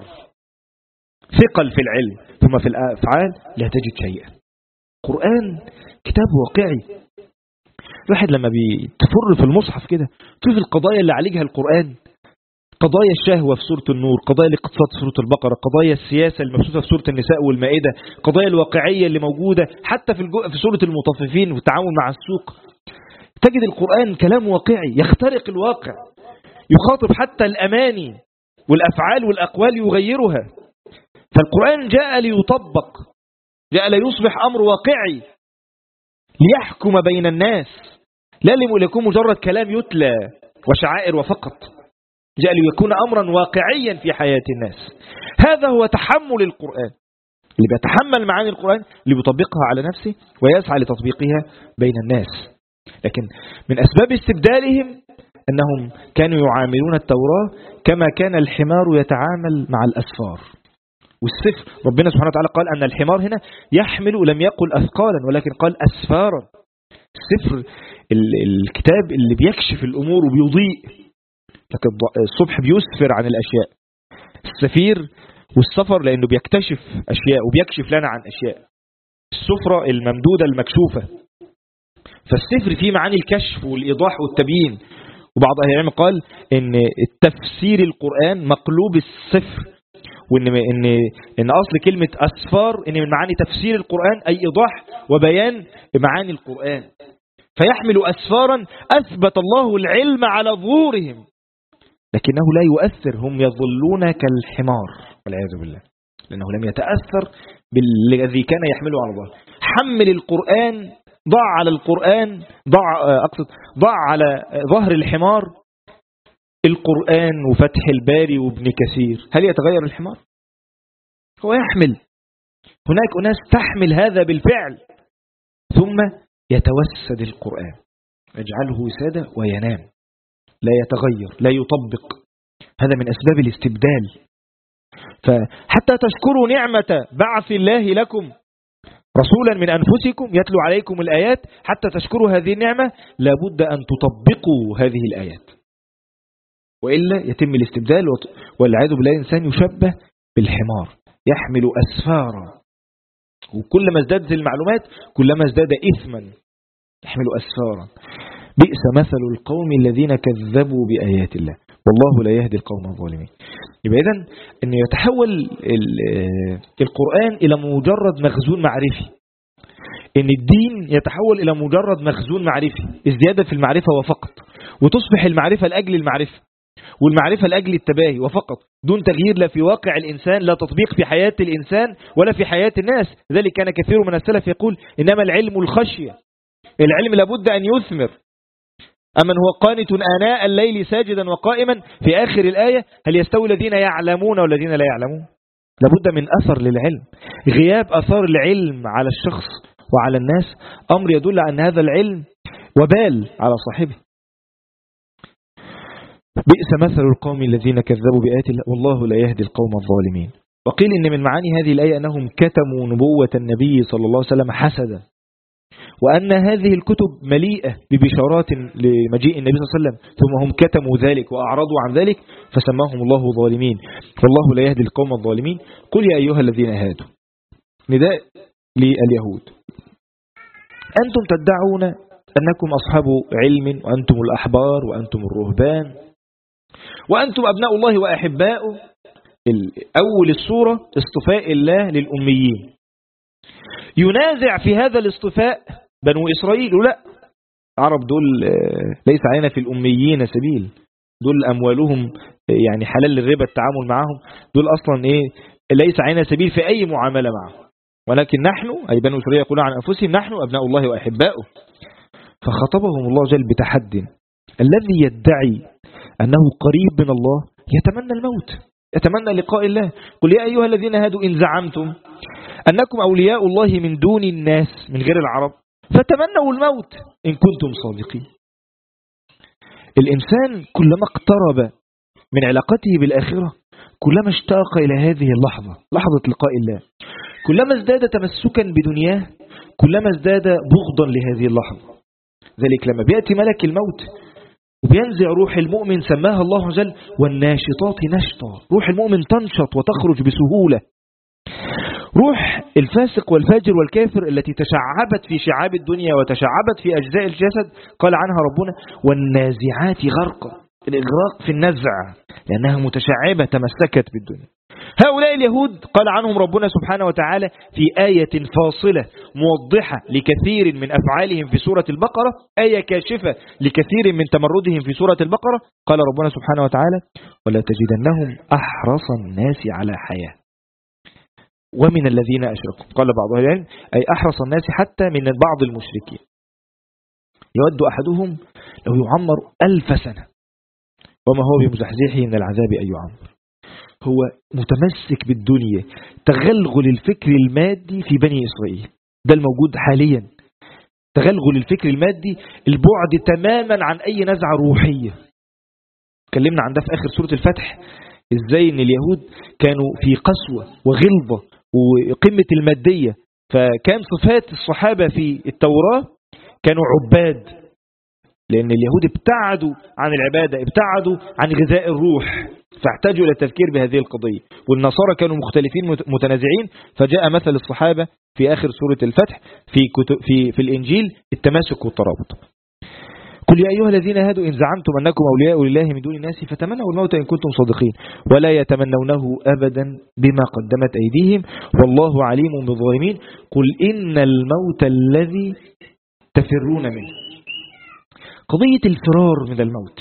ثقل في العلم ثم في الأفعال لا تجد شيئا. قرآن كتاب واقعي. الواحد لما بيتفر في المصحف كده تشوف القضايا اللي عالجها القرآن، قضايا الشهوة في سورة النور، قضايا الاقتصاد في سورة البقرة، قضايا السياسة المبثوثة في سورة النساء والمائدة، قضايا الواقعية اللي موجودة حتى في سورة المطففين والتعاون مع السوق. تجد القرآن كلام واقعي يخترق الواقع، يخاطب حتى الأماني والأفعال والأقوال يغيرها. فالقرآن جاء ليطبق، جاء ليصبح أمر واقعي ليحكم بين الناس، لا ليكون مجرد كلام يتلى وشعائر وفقط، جاء ليكون أمرا واقعيا في حياة الناس. هذا هو تحمل القرآن، اللي بيتحمل معاني القرآن اللي بيطبقها على نفسه ويسعى لتطبيقها بين الناس. لكن من أسباب استبدالهم أنهم كانوا يعاملون التوراة كما كان الحمار يتعامل مع الأسفار والسفر. ربنا سبحانه وتعالى قال أن الحمار هنا يحمل، لم يقل أثقالا ولكن قال أسفارا. السفر الكتاب اللي بيكشف الأمور وبيضيء، لكن الصبح بيسفر عن الأشياء. السفير والسفر لأنه بيكتشف أشياء وبيكشف لنا عن أشياء. السفرة الممدودة المكشوفة. فالسفر فيه معاني الكشف والإيضاح والتبيين. وبعض أهل العلم قال إن التفسير القرآن مقلوب السفر، وإن أصل كلمة أسفار إن من معاني تفسير القرآن أي إيضاح وبيان معاني القرآن. فيحمل أسفارا أثبت الله العلم على ظهورهم لكنه لا يؤثر، هم يظلون كالحمار والعياذ بالله، لأنه لم يتأثر بالذي كان يحمله على ظهره. حمل القرآن، ضع على القرآن، ضع على ظهر الحمار القرآن وفتح الباري وابن كثير، هل يتغير الحمار؟ هو يحمل. هناك أناس تحمل هذا بالفعل ثم يتوسد القرآن، يجعله وسادة وينام، لا يتغير، لا يطبق. هذا من أسباب الاستبدال. فحتى تشكروا نعمة بعث الله لكم رسولا من أنفسكم يتلو عليكم الآيات حتى تشكروا هذه النعمة لابد أن تطبقوا هذه الآيات، وإلا يتم الاستبدال والعياذ بالله الإنسان يشبه بالحمار يحمل أسفارا، وكلما ازدادت المعلومات كلما ازداد إثما، يحمل أسفارا. بئس مثل القوم الذين كذبوا بآيات الله والله لا يهدي القوم الظالمين. يبقى إذن أن يتحول القرآن إلى مجرد مخزون معرفي، أن الدين يتحول إلى مجرد مخزون معرفي، ازديادة في المعرفة وفقط، وتصبح المعرفة لأجل المعرفة والمعرفة لأجل التباهي وفقط، دون تغيير لا في واقع الإنسان، لا تطبيق في حياة الإنسان ولا في حياة الناس. لذلك كان كثير من السلف يقول إنما العلم الخشية، العلم لابد أن يثمر. أمن هو قانت آناء الليل ساجدا وقائما، في آخر الآية هل يستوي الذين يعلمون والذين لا يعلمون؟ لابد من أثر للعلم. غياب أثار العلم على الشخص وعلى الناس أمر يدل أن هذا العلم وبال على صاحبه. بئس مثل القوم الذين كذبوا بآيات الله والله لا يهدي القوم الظالمين. وقيل إن من معاني هذه الآية أنهم كتموا نبوة النبي صلى الله عليه وسلم حسدا، وأن هذه الكتب مليئة ببشارات لمجيء النبي صلى الله عليه وسلم، ثم هم كتموا ذلك وأعرضوا عن ذلك فسماهم الله ظالمين، والله لا يهدي القوم الظالمين. قل يا أيها الذين هادوا، نداء لليهود، أنتم تدعون أنكم أصحاب علم وأنتم الأحبار وأنتم الرهبان وأنتم أبناء الله وأحباؤه. أول السورة اصطفاء الله للأميين، ينازع في هذا الاصطفاء بنو إسرائيل، لا عرب دول ليس علينا في الأميين سبيل، دول أموالهم يعني حلال للربا التعامل معهم، دول أصلا ليس علينا سبيل في أي معاملة معهم، ولكن نحن أي بنو إسرائيل يقولون عن أنفسهم نحن أبناء الله وأحباؤه. فخطبهم الله جل بتحد، الذي يدعي أنه قريب من الله يتمنى الموت، يتمنى لقاء الله. قل يا أيها الذين هادوا إن زعمتم أنكم أولياء الله من دون الناس من غير العرب فتمنوا الموت إن كنتم صادقين. الإنسان كلما اقترب من علاقته بالآخرة كلما اشتاق إلى هذه اللحظة، لحظة لقاء الله، كلما ازداد تمسكا بدنياه كلما ازداد بغضا لهذه اللحظة. ذلك لما بيأتي ملك الموت وبينزع روح المؤمن سماها الله جل والناشطات نشطا، روح المؤمن تنشط وتخرج بسهولة. روح الفاسق والفاجر والكافر التي تشعبت في شعاب الدنيا وتشعبت في أجزاء الجسد قال عنها ربنا والنازعات غرقا، الإغراق في النزع لأنها متشعبة تمسكت بالدنيا. هؤلاء اليهود قال عنهم ربنا سبحانه وتعالى في آية فاصلة موضحة لكثير من أفعالهم في سورة البقرة، آية كاشفة لكثير من تمردهم في سورة البقرة. قال ربنا سبحانه وتعالى ولا تجدنهم أحرص الناس على حياة ومن الذين أشركوا. قال بعض أهل العلم أي أحرص الناس حتى من بعض المشركين، يود أحدهم لو يعمر 1000 سنة وما هو بمزحزحه من العذاب أن يعمر. هو متمسك بالدنيا، تغلغل الفكر المادي في بني إسرائيل ده الموجود حاليا، تغلغل الفكر المادي، البعد تماما عن أي نزعة روحية. تكلمنا عن ده في آخر سورة الفتح، إزاي أن اليهود كانوا في قسوة وغلظة وقمة المادية، فكان صفات الصحابة في التوراة كانوا عباد، لأن اليهود ابتعدوا عن العبادة، ابتعدوا عن غذاء الروح، فاحتاجوا إلى التذكير بهذه القضية. والنصارى كانوا مختلفين متنازعين، فجاء مثل الصحابة في آخر سورة الفتح في الإنجيل التماسك والترابط. قل يا أيها الذين هادوا إن زعمتم أنكم أولياء لله من دون الناس فتمنوا الموت إن كنتم صادقين ولا يتمنونه أبدا بما قدمت أيديهم والله عليم بالظالمين. قل إن الموت الذي تفرون منه. قضية الفرار من الموت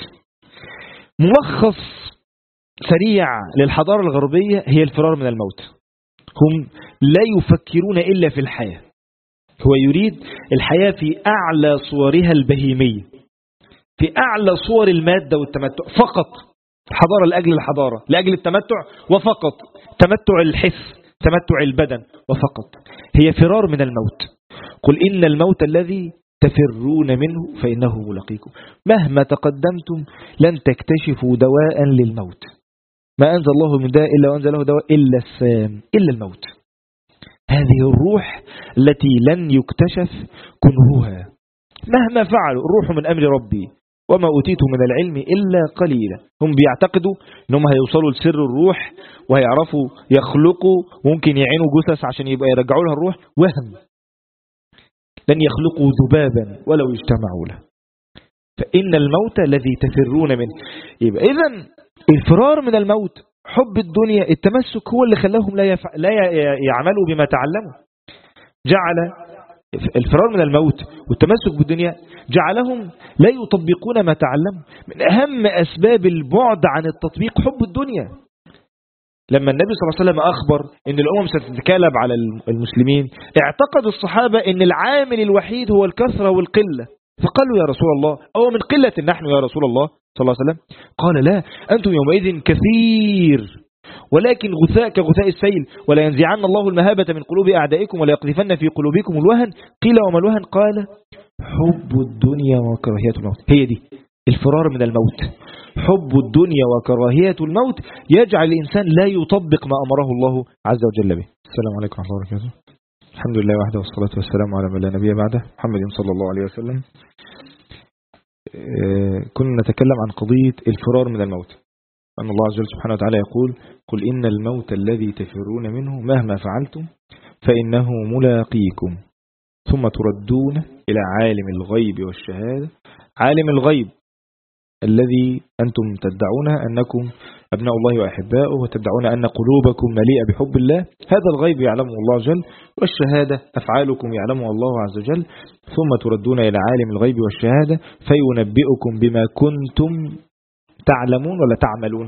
ملخص سريع للحضارة الغربية هي الفرار من الموت. هم لا يفكرون إلا في الحياة، هو يريد الحياة في أعلى صورها البهيمية، في أعلى صور المادة والتمتع فقط. الحضارة لأجل الحضارة، لأجل التمتع وفقط، تمتع الحس، تمتع البدن وفقط، هي فرار من الموت. قل إن الموت الذي تفرون منه فإنه ملاقيكم مهما تقدمتم لن تكتشفوا دواء للموت، ما أنزل الله من داء إلا وأنزل له دواء إلا السام، إلا الموت. هذه الروح التي لن يكتشف كنهها مهما فعلوا. الروح من أمر ربي وما أوتيتم من العلم إلا قليلا. هم بيعتقدوا أنهم هيوصلوا لسر الروح وهيعرفوا يخلقوا، ممكن يعينوا جثث عشان يبقى يرجعوا لها الروح. وهم، لن يخلقوا ذبابا ولو اجتمعوا له. فإن الموت الذي تفرون منه. يبقى إذن الفرار من الموت، حب الدنيا، التمسك هو اللي خلاهم لا يعملوا بما تعلموا. جعل الفرار من الموت والتمسك بالدنيا جعلهم لا يطبقون ما تعلموا. من أهم أسباب البعد عن التطبيق حب الدنيا. لما النبي صلى الله عليه وسلم أخبر أن الأمم ستتكالب على المسلمين، اعتقد الصحابة أن العامل الوحيد هو الكثرة والقلة، فقالوا يا رسول الله أو من قلة نحن يا رسول الله صلى الله عليه وسلم؟ قال لا، أنتم يومئذ كثير ولكن غثاء كغثاء السيل، ولا ينزعن الله المهابة من قلوب أعدائكم ولا يقذفن في قلوبكم الوهن. قيل وما الوهن؟ قال حب الدنيا وكراهية الموت. هي دي الفرار من الموت، حب الدنيا وكراهية الموت يجعل الإنسان لا يطبق ما أمره الله عز وجل به. السلام عليكم ورحمة الله وبركاته. الحمد لله وحده والصلاة والسلام على من لا نبي بعده، محمد صلى الله عليه وسلم. كنا نتكلم عن قضية الفرار من الموت، أن الله عز وجل سبحانه وتعالى يقول قل إن الموت الذي تفرون منه مهما فعلتم فإنه ملاقيكم ثم تردون إلى عالم الغيب والشهادة. عالم الغيب الذي أنتم تدعون أنكم أبناء الله وأحباؤه وتدعون أن قلوبكم مليئة بحب الله، هذا الغيب يعلمه الله عز وجل، والشهادة أفعالكم يعلمها الله عز وجل. ثم تردون إلى عالم الغيب والشهادة فينبئكم بما كنتم تعلمون ولا تعملون.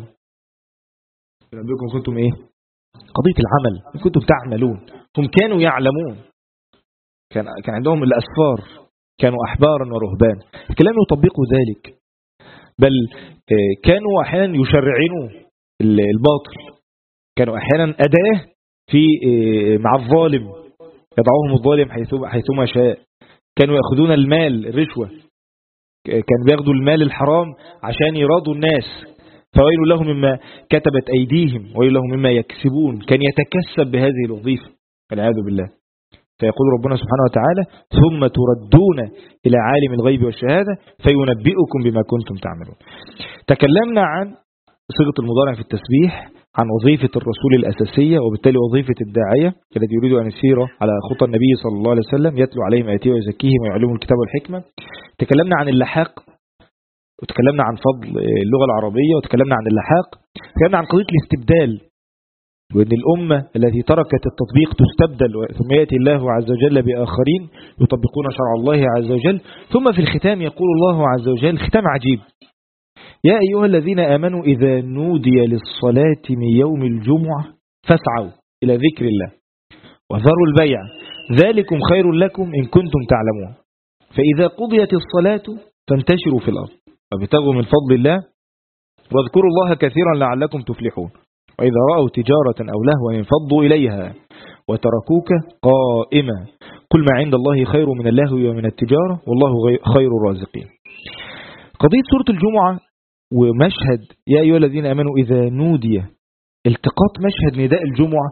ينبئكم كنتم إيه؟ قضية العمل، كنتم تعملون. هم كانوا يعلمون، كان عندهم الأسفار، كانوا أحبارا ورهبان، لكن لم يطبقوا ذلك، بل كانوا أحيانا يشرعنوا الباطل، كانوا أحيانا أداة في مع الظالم، يضعوهم الظالم حيثما شاء. كانوا يأخذون المال، الرشوة، كانوا بياخدوا المال الحرام عشان يراضوا الناس. فويل لهم مما كتبت أيديهم ويل لهم مما يكسبون. كان يتكسب بهذه الوظيفة والعياذ بالله. فيقول ربنا سبحانه وتعالى ثم تردون إلى عالم الغيب والشهادة فينبئكم بما كنتم تعملون. تكلمنا عن صيغة المضارع في التسبيح، عن وظيفة الرسول الأساسية وبالتالي وظيفة الداعية الذي يريد أن يسير على خطى النبي صلى الله عليه وسلم، يتلو عليهم آياته ويزكيهم ويعلمهم الكتاب والحكمة. تكلمنا عن اللحاق، وتكلمنا عن فضل اللغة العربية، وتكلمنا عن اللحاق. تكلمنا عن قضية الاستبدال، وأن الأمة التي تركت التطبيق تستبدل، ثم يأتي الله عز وجل بآخرين يطبقون شرع الله عز وجل. ثم في الختام يقول الله عز وجل ختام عجيب: يا أيها الذين آمنوا إذا نودي للصلاة من يوم الجمعة فاسعوا إلى ذكر الله وذروا البيع ذلكم خير لكم إن كنتم تعلمون، فإذا قضيت الصلاة فانتشروا في الأرض وابتغوا من فضل الله واذكروا الله كثيرا لعلكم تفلحون، وإذا رأوا تجارة أو لهوا انفضوا إليها وتركوك قائما قل ما عند الله خير من اللهو ومن التجارة والله خير الرازقين. قضية سورة الجمعة ومشهد يا أيها الذين آمنوا إذا نودي، التقاط مشهد نداء الجمعة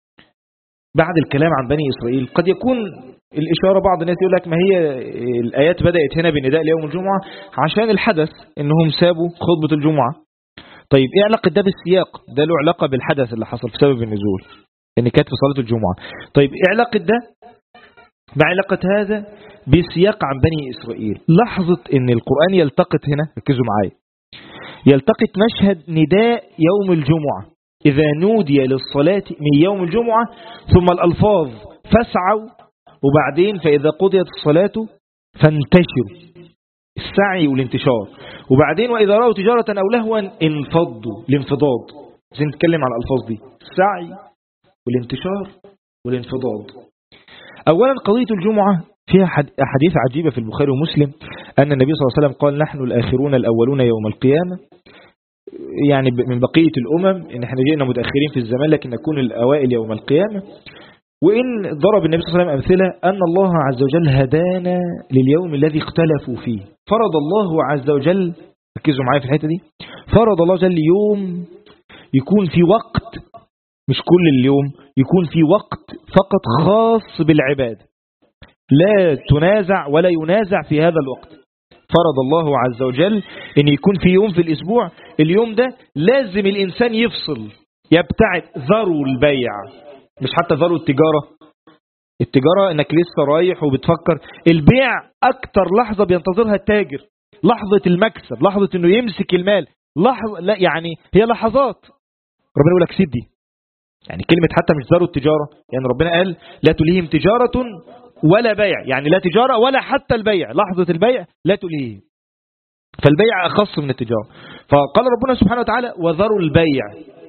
بعد الكلام عن بني إسرائيل. قد يكون الإشارة، بعض الناس يقول لك ما هي الآيات بدأت هنا بالنداء ليوم الجمعة عشان الحدث إنهم سابوا خطبة الجمعة. طيب إيه علاقة ده بالسياق؟ ده له علاقة بالحدث اللي حصل في سبب النزول، إن كانت في صلاة الجمعة. طيب إيه علاقة ده مع علاقة هذا بسياق عن بني إسرائيل؟ لحظة إن القرآن يلتقط هنا، ركزوا معايا، يلتقط مشهد نداء يوم الجمعة إذا نودي للصلاة من يوم الجمعة، ثم الألفاظ فاسعوا، وبعدين فإذا قضيت الصلاة فانتشروا، السعي والانتشار، وبعدين وإذا رأوا تجارة أو لهوا انفضوا، الانفضاض. عشان نتكلم على الألفاظ دي، السعي والانتشار والانفضاض. أولا قضية الجمعة فيها أحاديث عجيبة في البخاري ومسلم أن النبي صلى الله عليه وسلم قال نحن الآخرون الأولون يوم القيامة، يعني من بقية الأمم، إن احنا جئنا متأخرين في الزمان لكن نكون الأوائل يوم القيامة. وإن ضرب النبي صلى الله عليه وسلم أمثلة أن الله عز وجل هدانا لليوم الذي اختلفوا فيه. فرض الله عز وجل، ركزوا معايا في الحتة دي، فرض الله عز وجل يوم يكون في وقت، مش كل اليوم، يكون في وقت فقط خاص بالعبادة، لا تنازع ولا ينازع في هذا الوقت. فرض الله عز وجل ان يكون في يوم في الاسبوع، اليوم ده لازم الانسان يفصل، يبتعد ذرو البيع، مش حتى ذرو التجارة. التجارة انك لسه رايح وبتفكر، البيع اكتر لحظة بينتظرها التاجر، لحظة المكسب، لحظة انه يمسك المال، لحظة، لا يعني هي لحظات. ربنا يقول لك سيدي، يعني كلمة حتى مش ذرو التجارة، يعني ربنا قال لا تلهيهم تجارة ولا بيع، يعني لا تجارة ولا حتى البيع، لحظة البيع لا تلهيهم، فالبيع أخص من التجارة. فقال ربنا سبحانه وتعالى وذروا البيع.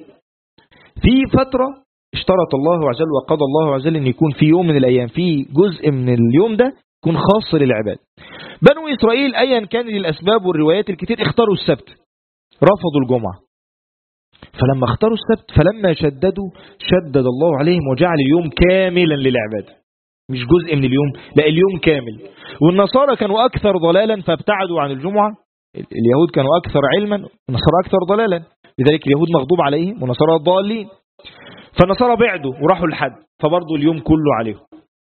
في فترة اشترط الله عز وجل وقضى الله عز وجل ان يكون في يوم من الايام، في جزء من اليوم ده يكون خاص للعباد. بنو اسرائيل ايا كان للاسباب والروايات الكتير اختاروا السبت، رفضوا الجمعة. فلما اختاروا السبت، فلما شددوا شدد الله عليهم وجعل اليوم كاملا للعبادة، مش جزء من اليوم، لا اليوم كامل. والنصارى كانوا اكثر ضلالا فابتعدوا عن الجمعة، اليهود كانوا اكثر علما والنصارى اكثر ضلالا، لذلك اليهود مغضوب عليهم والنصارى ضالين. فالنصارى بعدوا وراحوا الحد، فبرضوا اليوم كله عليهم.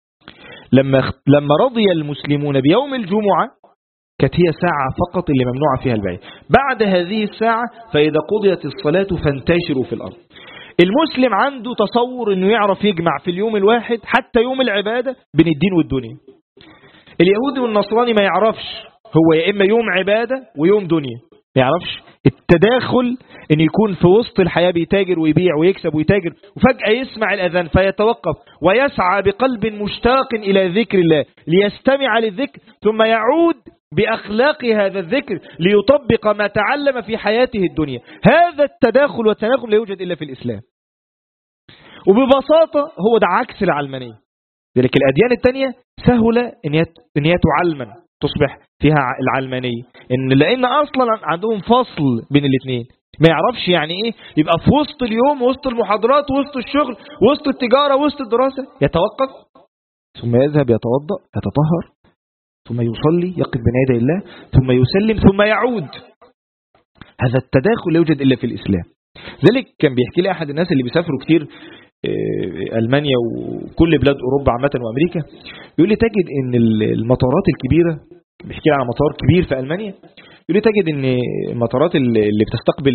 لما رضي المسلمون بيوم الجمعة، كانت هي ساعة فقط اللي ممنوع فيها البيع. بعد هذه الساعة فإذا قضيت الصلاة فانتشروا في الأرض. المسلم عنده تصور انه يعرف يجمع في اليوم الواحد حتى يوم العبادة بين الدين والدنيا. اليهودي والنصراني ما يعرفش، هو يا إما يوم عبادة ويوم دنيا، ما يعرفش التداخل ان يكون في وسط الحياة بيتاجر ويبيع ويكسب ويتاجر، وفجأة يسمع الأذان فيتوقف ويسعى بقلب مشتاق إلى ذكر الله ليستمع للذكر، ثم يعود بأخلاق هذا الذكر ليطبق ما تعلم في حياته الدنيا. هذا التداخل والتناغم لا يوجد إلا في الإسلام، وببساطة هو ده عكس العلمانية. ذلك الأديان التانية سهل إن هي تعلمن، تصبح فيها العلمانية، لأن أصلا عندهم فصل بين الاثنين، ما يعرفش يعني إيه يبقى في وسط اليوم، وسط المحاضرات، وسط الشغل، وسط التجارة، وسط الدراسة، يتوقف ثم يذهب يتوضأ يتطهر ثم يصلي يقف بين يدي الله ثم يسلم ثم يعود. هذا التداخل لا يوجد إلا في الإسلام. ذلك كان بيحكي لي أحد الناس اللي بيسافروا كتير ألمانيا وكل بلاد أوروبا عامة وأمريكا، يقول لي تجد إن المطارات الكبيرة، بيحكي لي على مطار كبير في ألمانيا، يقول لي تجد إن المطارات اللي بتستقبل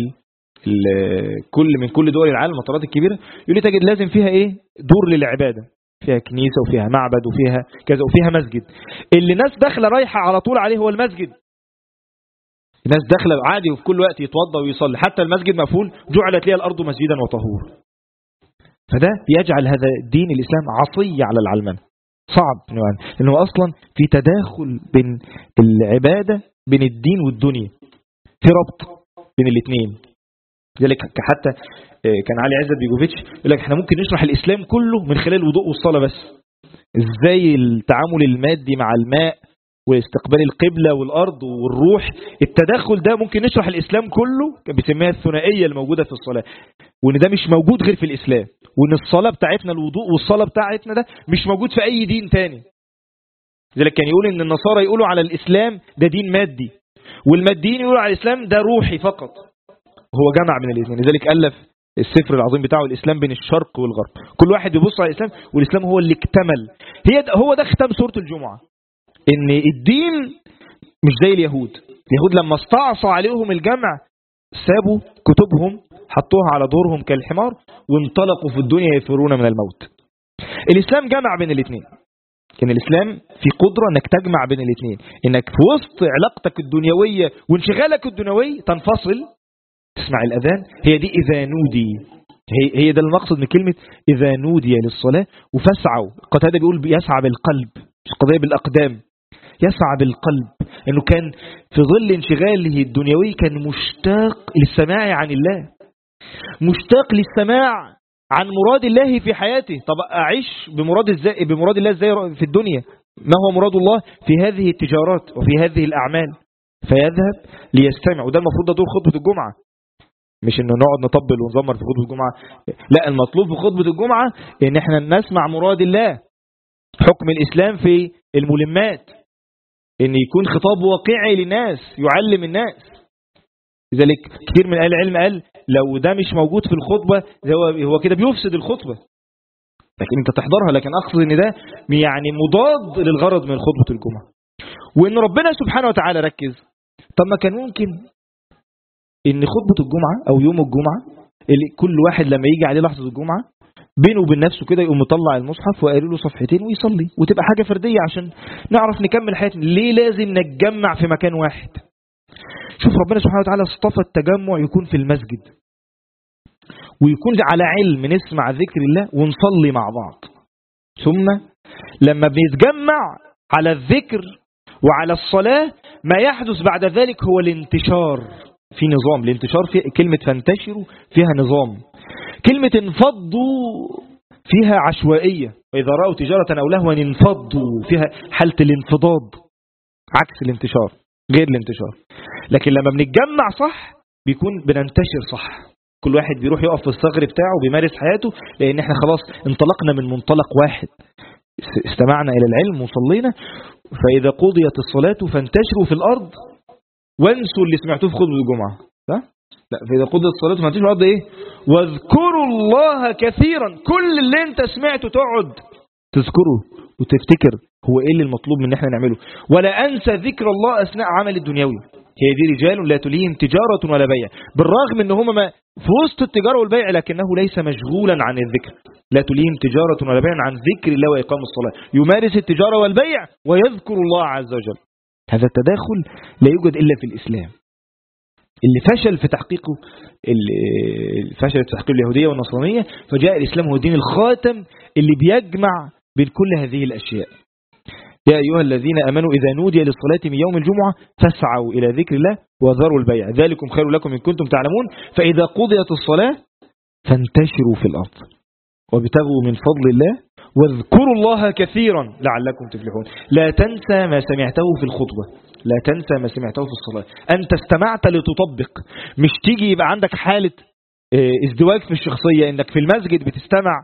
من كل دول العالم، المطارات الكبيرة، يقول لي تجد لازم فيها إيه؟ دور للعبادة، فيها كنيسة وفيها معبد وفيها كذا وفيها مسجد. اللي الناس داخله رايحة على طول عليه هو المسجد. الناس داخله عادي وفي كل وقت يتوضى ويصلي، حتى المسجد مقفول جعلت لي الأرض مسجدا وطهور. فده يجعل هذا الدين الإسلام عصي على العلمانة، صعب لأنه أصلا في تداخل بين العبادة بين الدين والدنيا، في ربط بين الاثنين. لذلك حتى كان علي عزت بيجوفيتش يقول لك احنا ممكن نشرح الإسلام كله من خلال الوضوء والصلاة بس، ازاي التعامل المادي مع الماء واستقبال القبلة والأرض والروح، التدخل ده ممكن نشرح الإسلام كله. كان بيسميها الثنائية الموجودة في الصلاة، وإن ده مش موجود غير في الإسلام، وإن الصلاة بتاعتنا، الوضوء والصلاة بتاعتنا ده مش موجود في أي دين تاني. لذلك كان يقول إن النصارى يقولوا على الإسلام ده دين مادي، والماديين يقولوا على الإسلام ده روحي فقط. هو جمع من الاثنين، لذلك ألف السفر العظيم بتاعه الإسلام بين الشرق والغرب، كل واحد يبص على الإسلام، والإسلام هو اللي اكتمل. هو ده ختام سورة الجمعة، إن الدين مش زي اليهود. اليهود لما استعصى عليهم الجمع سابوا كتبهم، حطوها على ظهورهم كالحمار وانطلقوا في الدنيا يفرون من الموت. الإسلام جمع بين الاثنين. كان الإسلام في قدرة انك تجمع بين الاثنين، انك في وسط علاقتك الدنيوية وانشغالك الدنيوي تنفصل، تسمع الأذان، هي دي إذا نودي، هي ده المقصد من كلمة إذا نودي للصلاة. وفسعوا، قتادة بيقول يسعى بالقلب، مش قضية بالأقدام، يسعى بالقلب، انه كان في ظل انشغاله الدنيوي كان مشتاق للسماع عن الله، مشتاق للسماع عن مراد الله في حياته. طب أعيش بمراد الله ازاي في الدنيا؟ ما هو مراد الله في هذه التجارات وفي هذه الأعمال؟ فيذهب ليستمع. وده المفروض ده دور خطبة الجمعة، مش انه نقعد نطبل ونزمر في خطبة الجمعة، لا، المطلوب في خطبة الجمعة ان احنا نسمع مراد الله، حكم الإسلام في الملمات، ان يكون خطاب واقعي للناس يعلم الناس. لذلك كثير من اهل العلم قال لو ده مش موجود في الخطبة هو كده بيفسد الخطبة. لكن انت تحضرها، لكن اقصد ان ده يعني مضاد للغرض من خطبة الجمعة. وان ربنا سبحانه وتعالى ركز، طب ما كان ممكن ان خطبة الجمعة او يوم الجمعة اللي كل واحد لما يجي عليه لحظة الجمعة بينه وبين نفسه كده يقوم مطلع المصحف وقال له صفحتين ويصلي، وتبقى حاجة فردية عشان نعرف نكمل حياتنا. ليه لازم نتجمع في مكان واحد؟ شوف ربنا سبحانه وتعالى اصطفى التجمع يكون في المسجد، ويكون على علم نسمع ذكر الله ونصلي مع بعض. ثم لما بنتجمع على الذكر وعلى الصلاة ما يحدث بعد ذلك هو الانتشار في نظام. الانتشار في كلمة فانتشروا فيها نظام، كلمة انفضوا فيها عشوائية، وإذا رأوا تجارة أو لهوا انفضوا فيها حالة الانفضاض عكس الانتشار غير الانتشار. لكن لما بنتجمع صح بيكون بننتشر صح، كل واحد بيروح يقف في الثغر بتاعه وبيمارس حياته، لأن احنا خلاص انطلقنا من منطلق واحد، استمعنا إلى العلم وصلينا. فإذا قضيت الصلاة فانتشروا في الأرض وانسوا اللي سمعتوه في خطبة الجمعة. لا، فإذا قضيت الصلاة فانتشروا في الأرض إيه؟ واذكروا الله كثيرا. كل اللي انت سمعته تقعد تذكره وتفتكر هو إيه اللي المطلوب من احنا نعمله. ولا أنسى ذكر الله أثناء عمل الدنيوي. هي دي رجال لا تليهم تجارة ولا بيع، بالرغم ان هم في وسط التجارة والبيع لكنه ليس مشغولا عن الذكر. لا تليهم تجارة ولا بيع عن ذكر الله وإقام الصلاة، يمارس التجارة والبيع ويذكر الله عز وجل. هذا التداخل لا يوجد إلا في الإسلام. اللي فشل في تحقيقه فشل في تحقيق اليهودية والنصرانية، فجاء الإسلام هو دين الخاتم اللي بيجمع بين كل هذه الأشياء. يا أيها الذين آمنوا إذا نودي للصلاة من يوم الجمعة فاسعوا إلى ذكر الله وذروا البيع ذلكم خير لكم إن كنتم تعلمون. فإذا قضيت الصلاة فانتشروا في الأرض وابتغوا من فضل الله واذكروا الله كثيرا لعلكم تفلحون. لا تنسى ما سمعته في الخطبة، لا تنسى ما سمعته في الصلاة. أنت استمعت لتطبق، مش تيجي يبقى عندك حالة ازدواج في الشخصية، إنك في المسجد بتستمع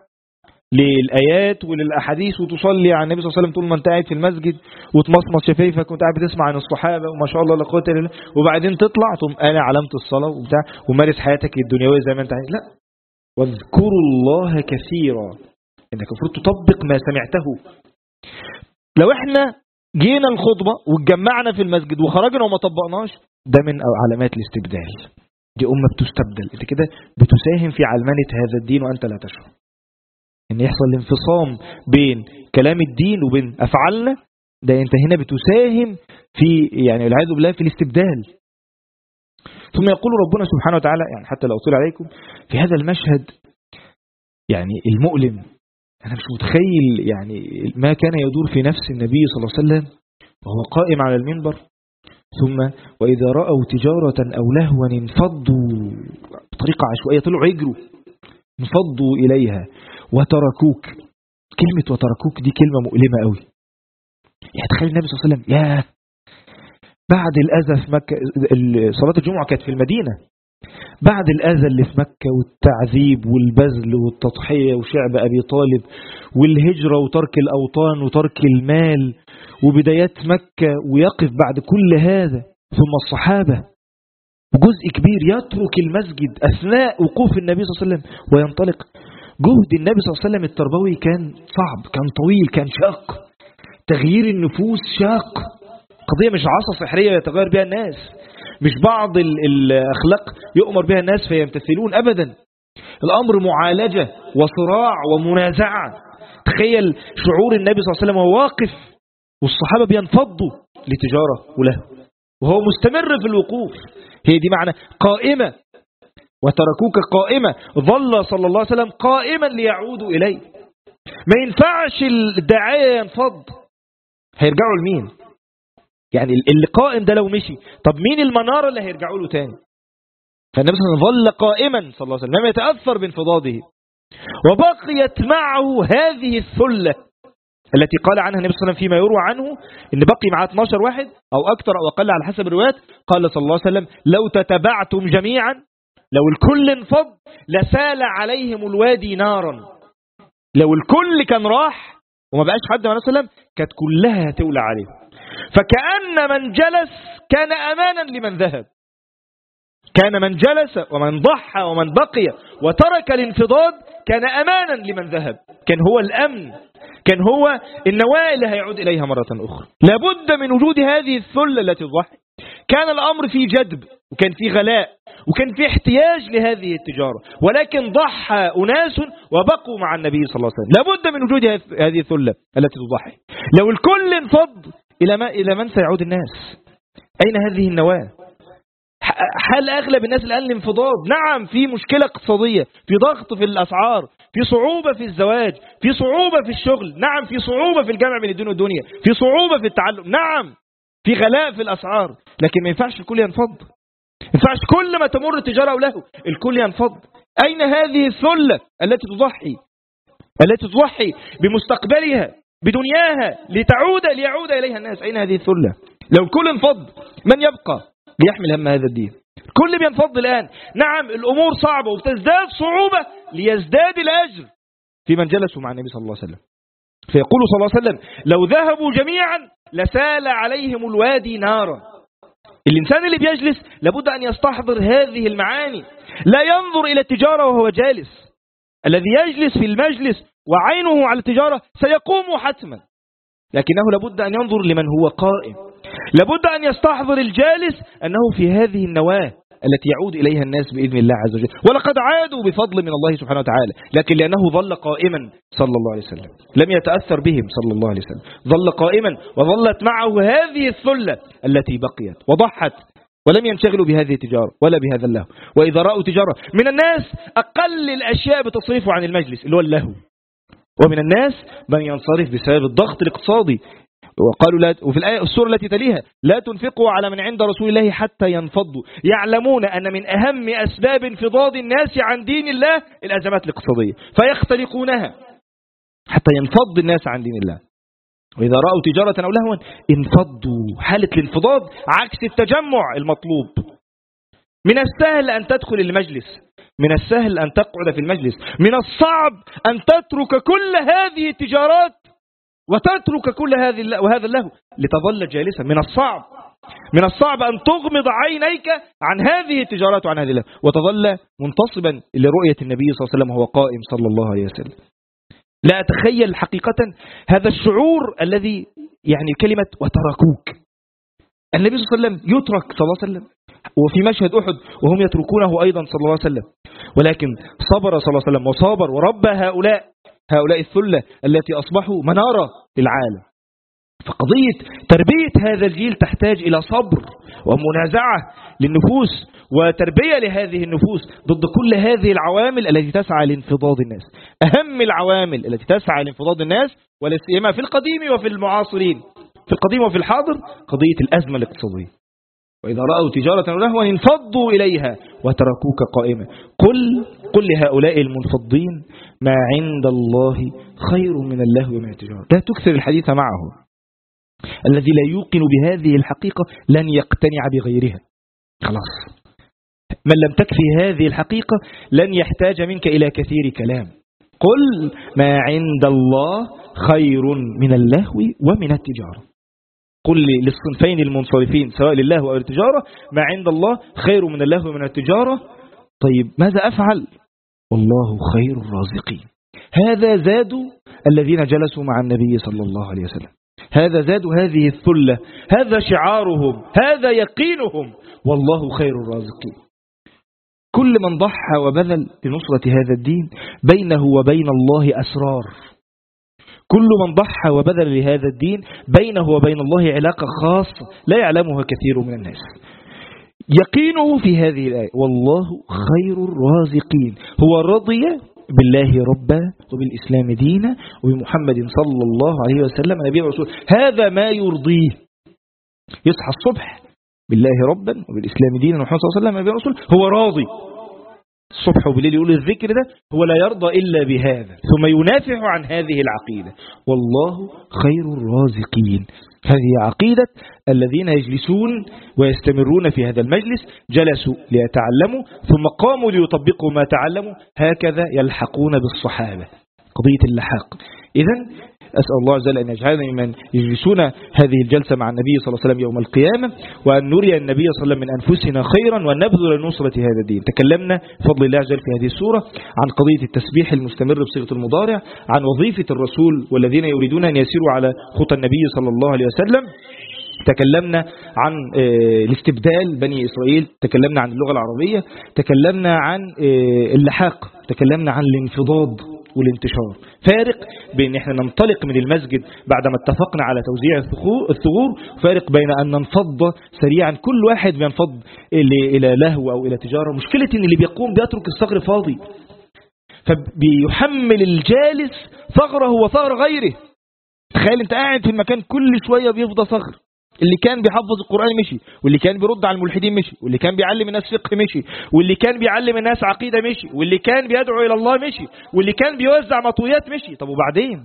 للآيات وللأحاديث وتصلي على النبي صلى الله عليه وسلم طول ما انت قاعد في المسجد وتمصمص شفايفك وانت قاعد بتسمع عن الصحابة وما شاء الله لا قوة الا بالله، وبعدين تطلع تقوم قالع علامة الصلاة وبتاع ومارس حياتك الدنيوية زي ما انت عايز. لا، واذكروا الله كثيرا، انك المفروض تطبق ما سمعته. لو احنا جينا الخطبة واتجمعنا في المسجد وخرجنا وما طبقناش، ده من علامات الاستبدال. دي أمة بتستبدل، انت كده بتساهم في علمنة هذا الدين وانت لا تشعر. ان يحصل الانفصام بين كلام الدين وبين افعالنا، ده انت هنا بتساهم في يعني العياذ بالله في الاستبدال. ثم يقول ربنا سبحانه وتعالى، يعني حتى لو أطيل عليكم في هذا المشهد يعني المؤلم، أنا مش متخيل يعني ما كان يدور في نفس النبي صلى الله عليه وسلم وهو قائم على المنبر. ثم وإذا رأوا تجارة أو لهوا انفضوا بطريقة عشوائية، طلعوا يجروا انفضوا إليها وتركوك. كلمة وتركوك دي كلمة مؤلمة قوي. يعني تخيل النبي صلى الله عليه وسلم بعد الأذى في مكة، صلاة الجمعة كانت في المدينة، بعد الأذى اللي في مكة والتعذيب والبذل والتضحية وشعب أبي طالب والهجرة وترك الأوطان وترك المال وبدايات مكة، ويقف بعد كل هذا ثم الصحابة جزء كبير يترك المسجد أثناء وقوف النبي صلى الله عليه وسلم وينطلق. جهد النبي صلى الله عليه وسلم التربوي كان صعب، كان طويل، كان شاق. تغيير النفوس شاق، قضية مش عصا سحرية يتغير بها الناس، مش بعض الأخلاق يؤمر بها الناس فيمتثلون أبدا. الأمر معالجة وصراع ومنازعة. تخيل شعور النبي صلى الله عليه وسلم وهو واقف والصحابة بينفضوا لتجارة وله وهو مستمر في الوقوف. هي دي معنى قائمة، وتركوك قائمة. ظل صلى الله عليه وسلم قائما ليعودوا إليه. ما ينفعش الداعية ينفض، هيرجعوا لمين؟ يعني اللي قائم ده لو مشي، طب مين المنارة اللي هيرجعوا له تاني؟ فالنبي صلى الله عليه وسلم ظل قائما صلى الله عليه وسلم لم يتأثر بانفضاضه، وبقيت معه هذه الثلة التي قال عنها النبي صلى الله عليه وسلم فيما يروى عنه ان بقي معاه 12 واحد او اكثر او اقل على حسب الروايات. قال صلى الله عليه وسلم لو تتبعتم جميعا، لو الكل انفض لسال عليهم الوادي نارا. لو الكل كان راح وما بقاش حد مع النبي صلى الله عليه وسلم كانت كلها هتولع عليهم. فكأن من جلس كان أمانا لمن ذهب، كان من جلس ومن ضحى ومن بقي وترك الانفضاض كان أمانا لمن ذهب، كان هو الأمن، كان هو النواة اللي هيعود إليها مرة أخرى. لابد من وجود هذه الثلة التي تضحي. كان الأمر في جدب، وكان في غلاء، وكان في احتياج لهذه التجارة، ولكن ضحى أناس وبقوا مع النبي صلى الله عليه وسلم. لابد من وجود هذه الثلة التي تضحي. لو الكل انفض إلى من سيعود الناس؟ أين هذه النواة؟ حال أغلب الناس الآن الانفضاض. نعم، في مشكلة اقتصادية، في ضغط في الأسعار، في صعوبة في الزواج، في صعوبة في الشغل، نعم، في صعوبة في الجمع بين الدين والدنيا، في صعوبة في التعلم، نعم، في غلاء في الأسعار، لكن ما ينفعش الكل ينفض. ما ينفعش كل ما تمر التجارة وله الكل ينفض. أين هذه الثلة التي تضحي بمستقبلها بدنياها ليعود إليها الناس؟ أين هذه الثلة؟ لو الكل انفض من يبقى ليحمل هم هذا الدين؟ الكل بينفض الآن. نعم، الأمور صعبة وبتزداد صعوبة ليزداد الأجر في من جلسوا مع النبي صلى الله عليه وسلم. فيقول صلى الله عليه وسلم: لو ذهبوا جميعا لسال عليهم الوادي نارا. الإنسان اللي بيجلس لابد أن يستحضر هذه المعاني. لا ينظر إلى التجارة وهو جالس. الذي يجلس في المجلس وعينه على التجارة سيقوم حتما، لكنه لابد أن ينظر لمن هو قائم. لابد أن يستحضر الجالس أنه في هذه النواة التي يعود إليها الناس بإذن الله عز وجل. ولقد عادوا بفضل من الله سبحانه وتعالى، لكن لأنه ظل قائما صلى الله عليه وسلم، لم يتأثر بهم صلى الله عليه وسلم، ظل قائما وظلت معه هذه الثلة التي بقيت وضحت، ولم ينشغلوا بهذه التجارة ولا بهذا اللهو. وإذا رأوا تجارة من الناس أقل الأشياء بتصرفوا عن المجلس اللي هو اللهو، ومن الناس من ينصرف بسبب الضغط الاقتصادي. وقالوا لا، وفي الآية السورة التي تليها: لا تنفقوا على من عند رسول الله حتى ينفضوا. يعلمون أن من أهم أسباب انفضاض الناس عن دين الله الأزمات الاقتصادية، فيختلقونها حتى ينفض الناس عن دين الله. وإذا رأوا تجارة أو لهوا انفضوا. حالة الانفضاض عكس التجمع المطلوب. من السهل أن تدخل المجلس، من السهل أن تقعد في المجلس، من الصعب أن تترك كل هذه التجارات وتترك كل وهذا اللهو لتظل جالسا. من الصعب أن تغمض عينيك عن هذه التجارات وعن هذه اللهو وتظل منتصبا لرؤية النبي صلى الله عليه وسلم وهو قائم صلى الله عليه وسلم. لا أتخيل حقيقة هذا الشعور الذي يعني كلمة وتركوك. النبي صلى الله عليه وسلم يترك صلى الله عليه وسلم، وفي مشهد أحد وهم يتركونه أيضا صلى الله عليه وسلم، ولكن صبر صلى الله عليه وسلم وصابر وربى هؤلاء الثلة التي أصبحوا منارة للعالم. فقضية تربية هذا الجيل تحتاج إلى صبر ومنازعة للنفوس وتربية لهذه النفوس ضد كل هذه العوامل التي تسعى لانفضاض الناس. أهم العوامل التي تسعى لانفضاض الناس ولا سيما في القديم وفي المعاصرين، في القديم وفي الحاضر، قضية الأزمة الاقتصادية. وإذا رأوا تجارة لهوا انفضوا إليها وتركوك قائمة. قل لهؤلاء المنفضين: ما عند الله خير من اللهو ومن التجارة. لا تكثر الحديث معه. الذي لا يوقن بهذه الحقيقة لن يقتنع بغيرها. خلاص، من لم تكفي هذه الحقيقة لن يحتاج منك إلى كثير كلام. قل ما عند الله خير من اللهو ومن التجارة. قل للصنفين المنصرفين سواء لله أو التجارة: ما عند الله خير من اللهو ومن التجارة. طيب ماذا أفعل؟ والله خير الرازقين. هذا زاد الذين جلسوا مع النبي صلى الله عليه وسلم، هذا زاد هذه الثلة، هذا شعارهم، هذا يقينهم: والله خير الرازقين. كل من ضحى وبذل لنصرة هذا الدين بينه وبين الله أسرار. كل من ضحى وبذل لهذا الدين بينه وبين الله علاقة خاصة لا يعلمها كثير من الناس. يقينه في هذه الآية: والله خير الرازقين. هو رضي بالله ربا وبالإسلام دينا وبمحمد صلى الله عليه وسلم نبي ورسول. هذا ما يرضيه. يصحى الصبح بالله ربا وبالإسلام دينا ومحمد صلى الله عليه وسلم نبي ورسول، هو راضي. الصبح وبالليل يقول الذكر ده، هو لا يرضى إلا بهذا، ثم ينافع عن هذه العقيدة: والله خير الرازقين. هذه عقيدة الذين يجلسون ويستمرون في هذا المجلس، جلسوا ليتعلموا ثم قاموا ليطبقوا ما تعلموا. هكذا يلحقون بالصحابة. قضية اللحاق. إذن أسأل الله عز وجل أن يجعلنا من يجلسون هذه الجلسة مع النبي صلى الله عليه وسلم يوم القيامة، وأن نري النبي صلى الله عليه وسلم من أنفسنا خيرا، وأن نبذل نصرة هذا الدين. تكلمنا بفضل الله عز وجل في هذه السورة عن قضية التسبيح المستمر بصيغة المضارع، عن وظيفة الرسول والذين يريدون أن يسيروا على خطى النبي صلى الله عليه وسلم. تكلمنا عن الاستبدال بني إسرائيل، تكلمنا عن اللغة العربية، تكلمنا عن اللحاق، تكلمنا عن الانفضاض والانتشار. فارق بين احنا ننطلق من المسجد بعدما اتفقنا على توزيع الثغور، فارق بين أن ننفض سريعا، كل واحد بينفض إلى لهو أو إلى تجارة. مشكلة ان اللي بيقوم بيترك الثغر فاضي، فبيحمل الجالس ثغره وثغر غيره. تخيل انت قاعد في المكان كل شوية بيفضى ثغر، اللي كان بيحفظ القرآن مشي، واللي كان بيرد على الملحدين مشي، واللي كان بيعلم الناس فقه مشي، واللي كان بيعلم الناس عقيدة مشي، واللي كان بيدعو إلى الله مشي، واللي كان بيوزع مطويات مشي. طب وبعدين؟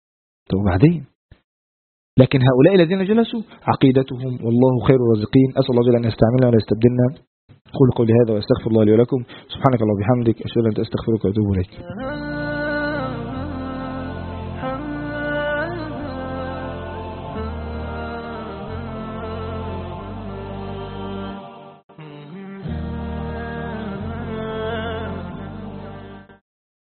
لكن هؤلاء الذين جلسوا عقيدتهم والله خير الرازقين. أسأل الله جل أن يستعملنا ولا يستبدلنا. قولوا قولي هذا واستغفر الله لي ولكم. سبحانك اللهم وبحمدك، أشهد أن لا إله إلا أنت، أستغفرك وأتوب إليك.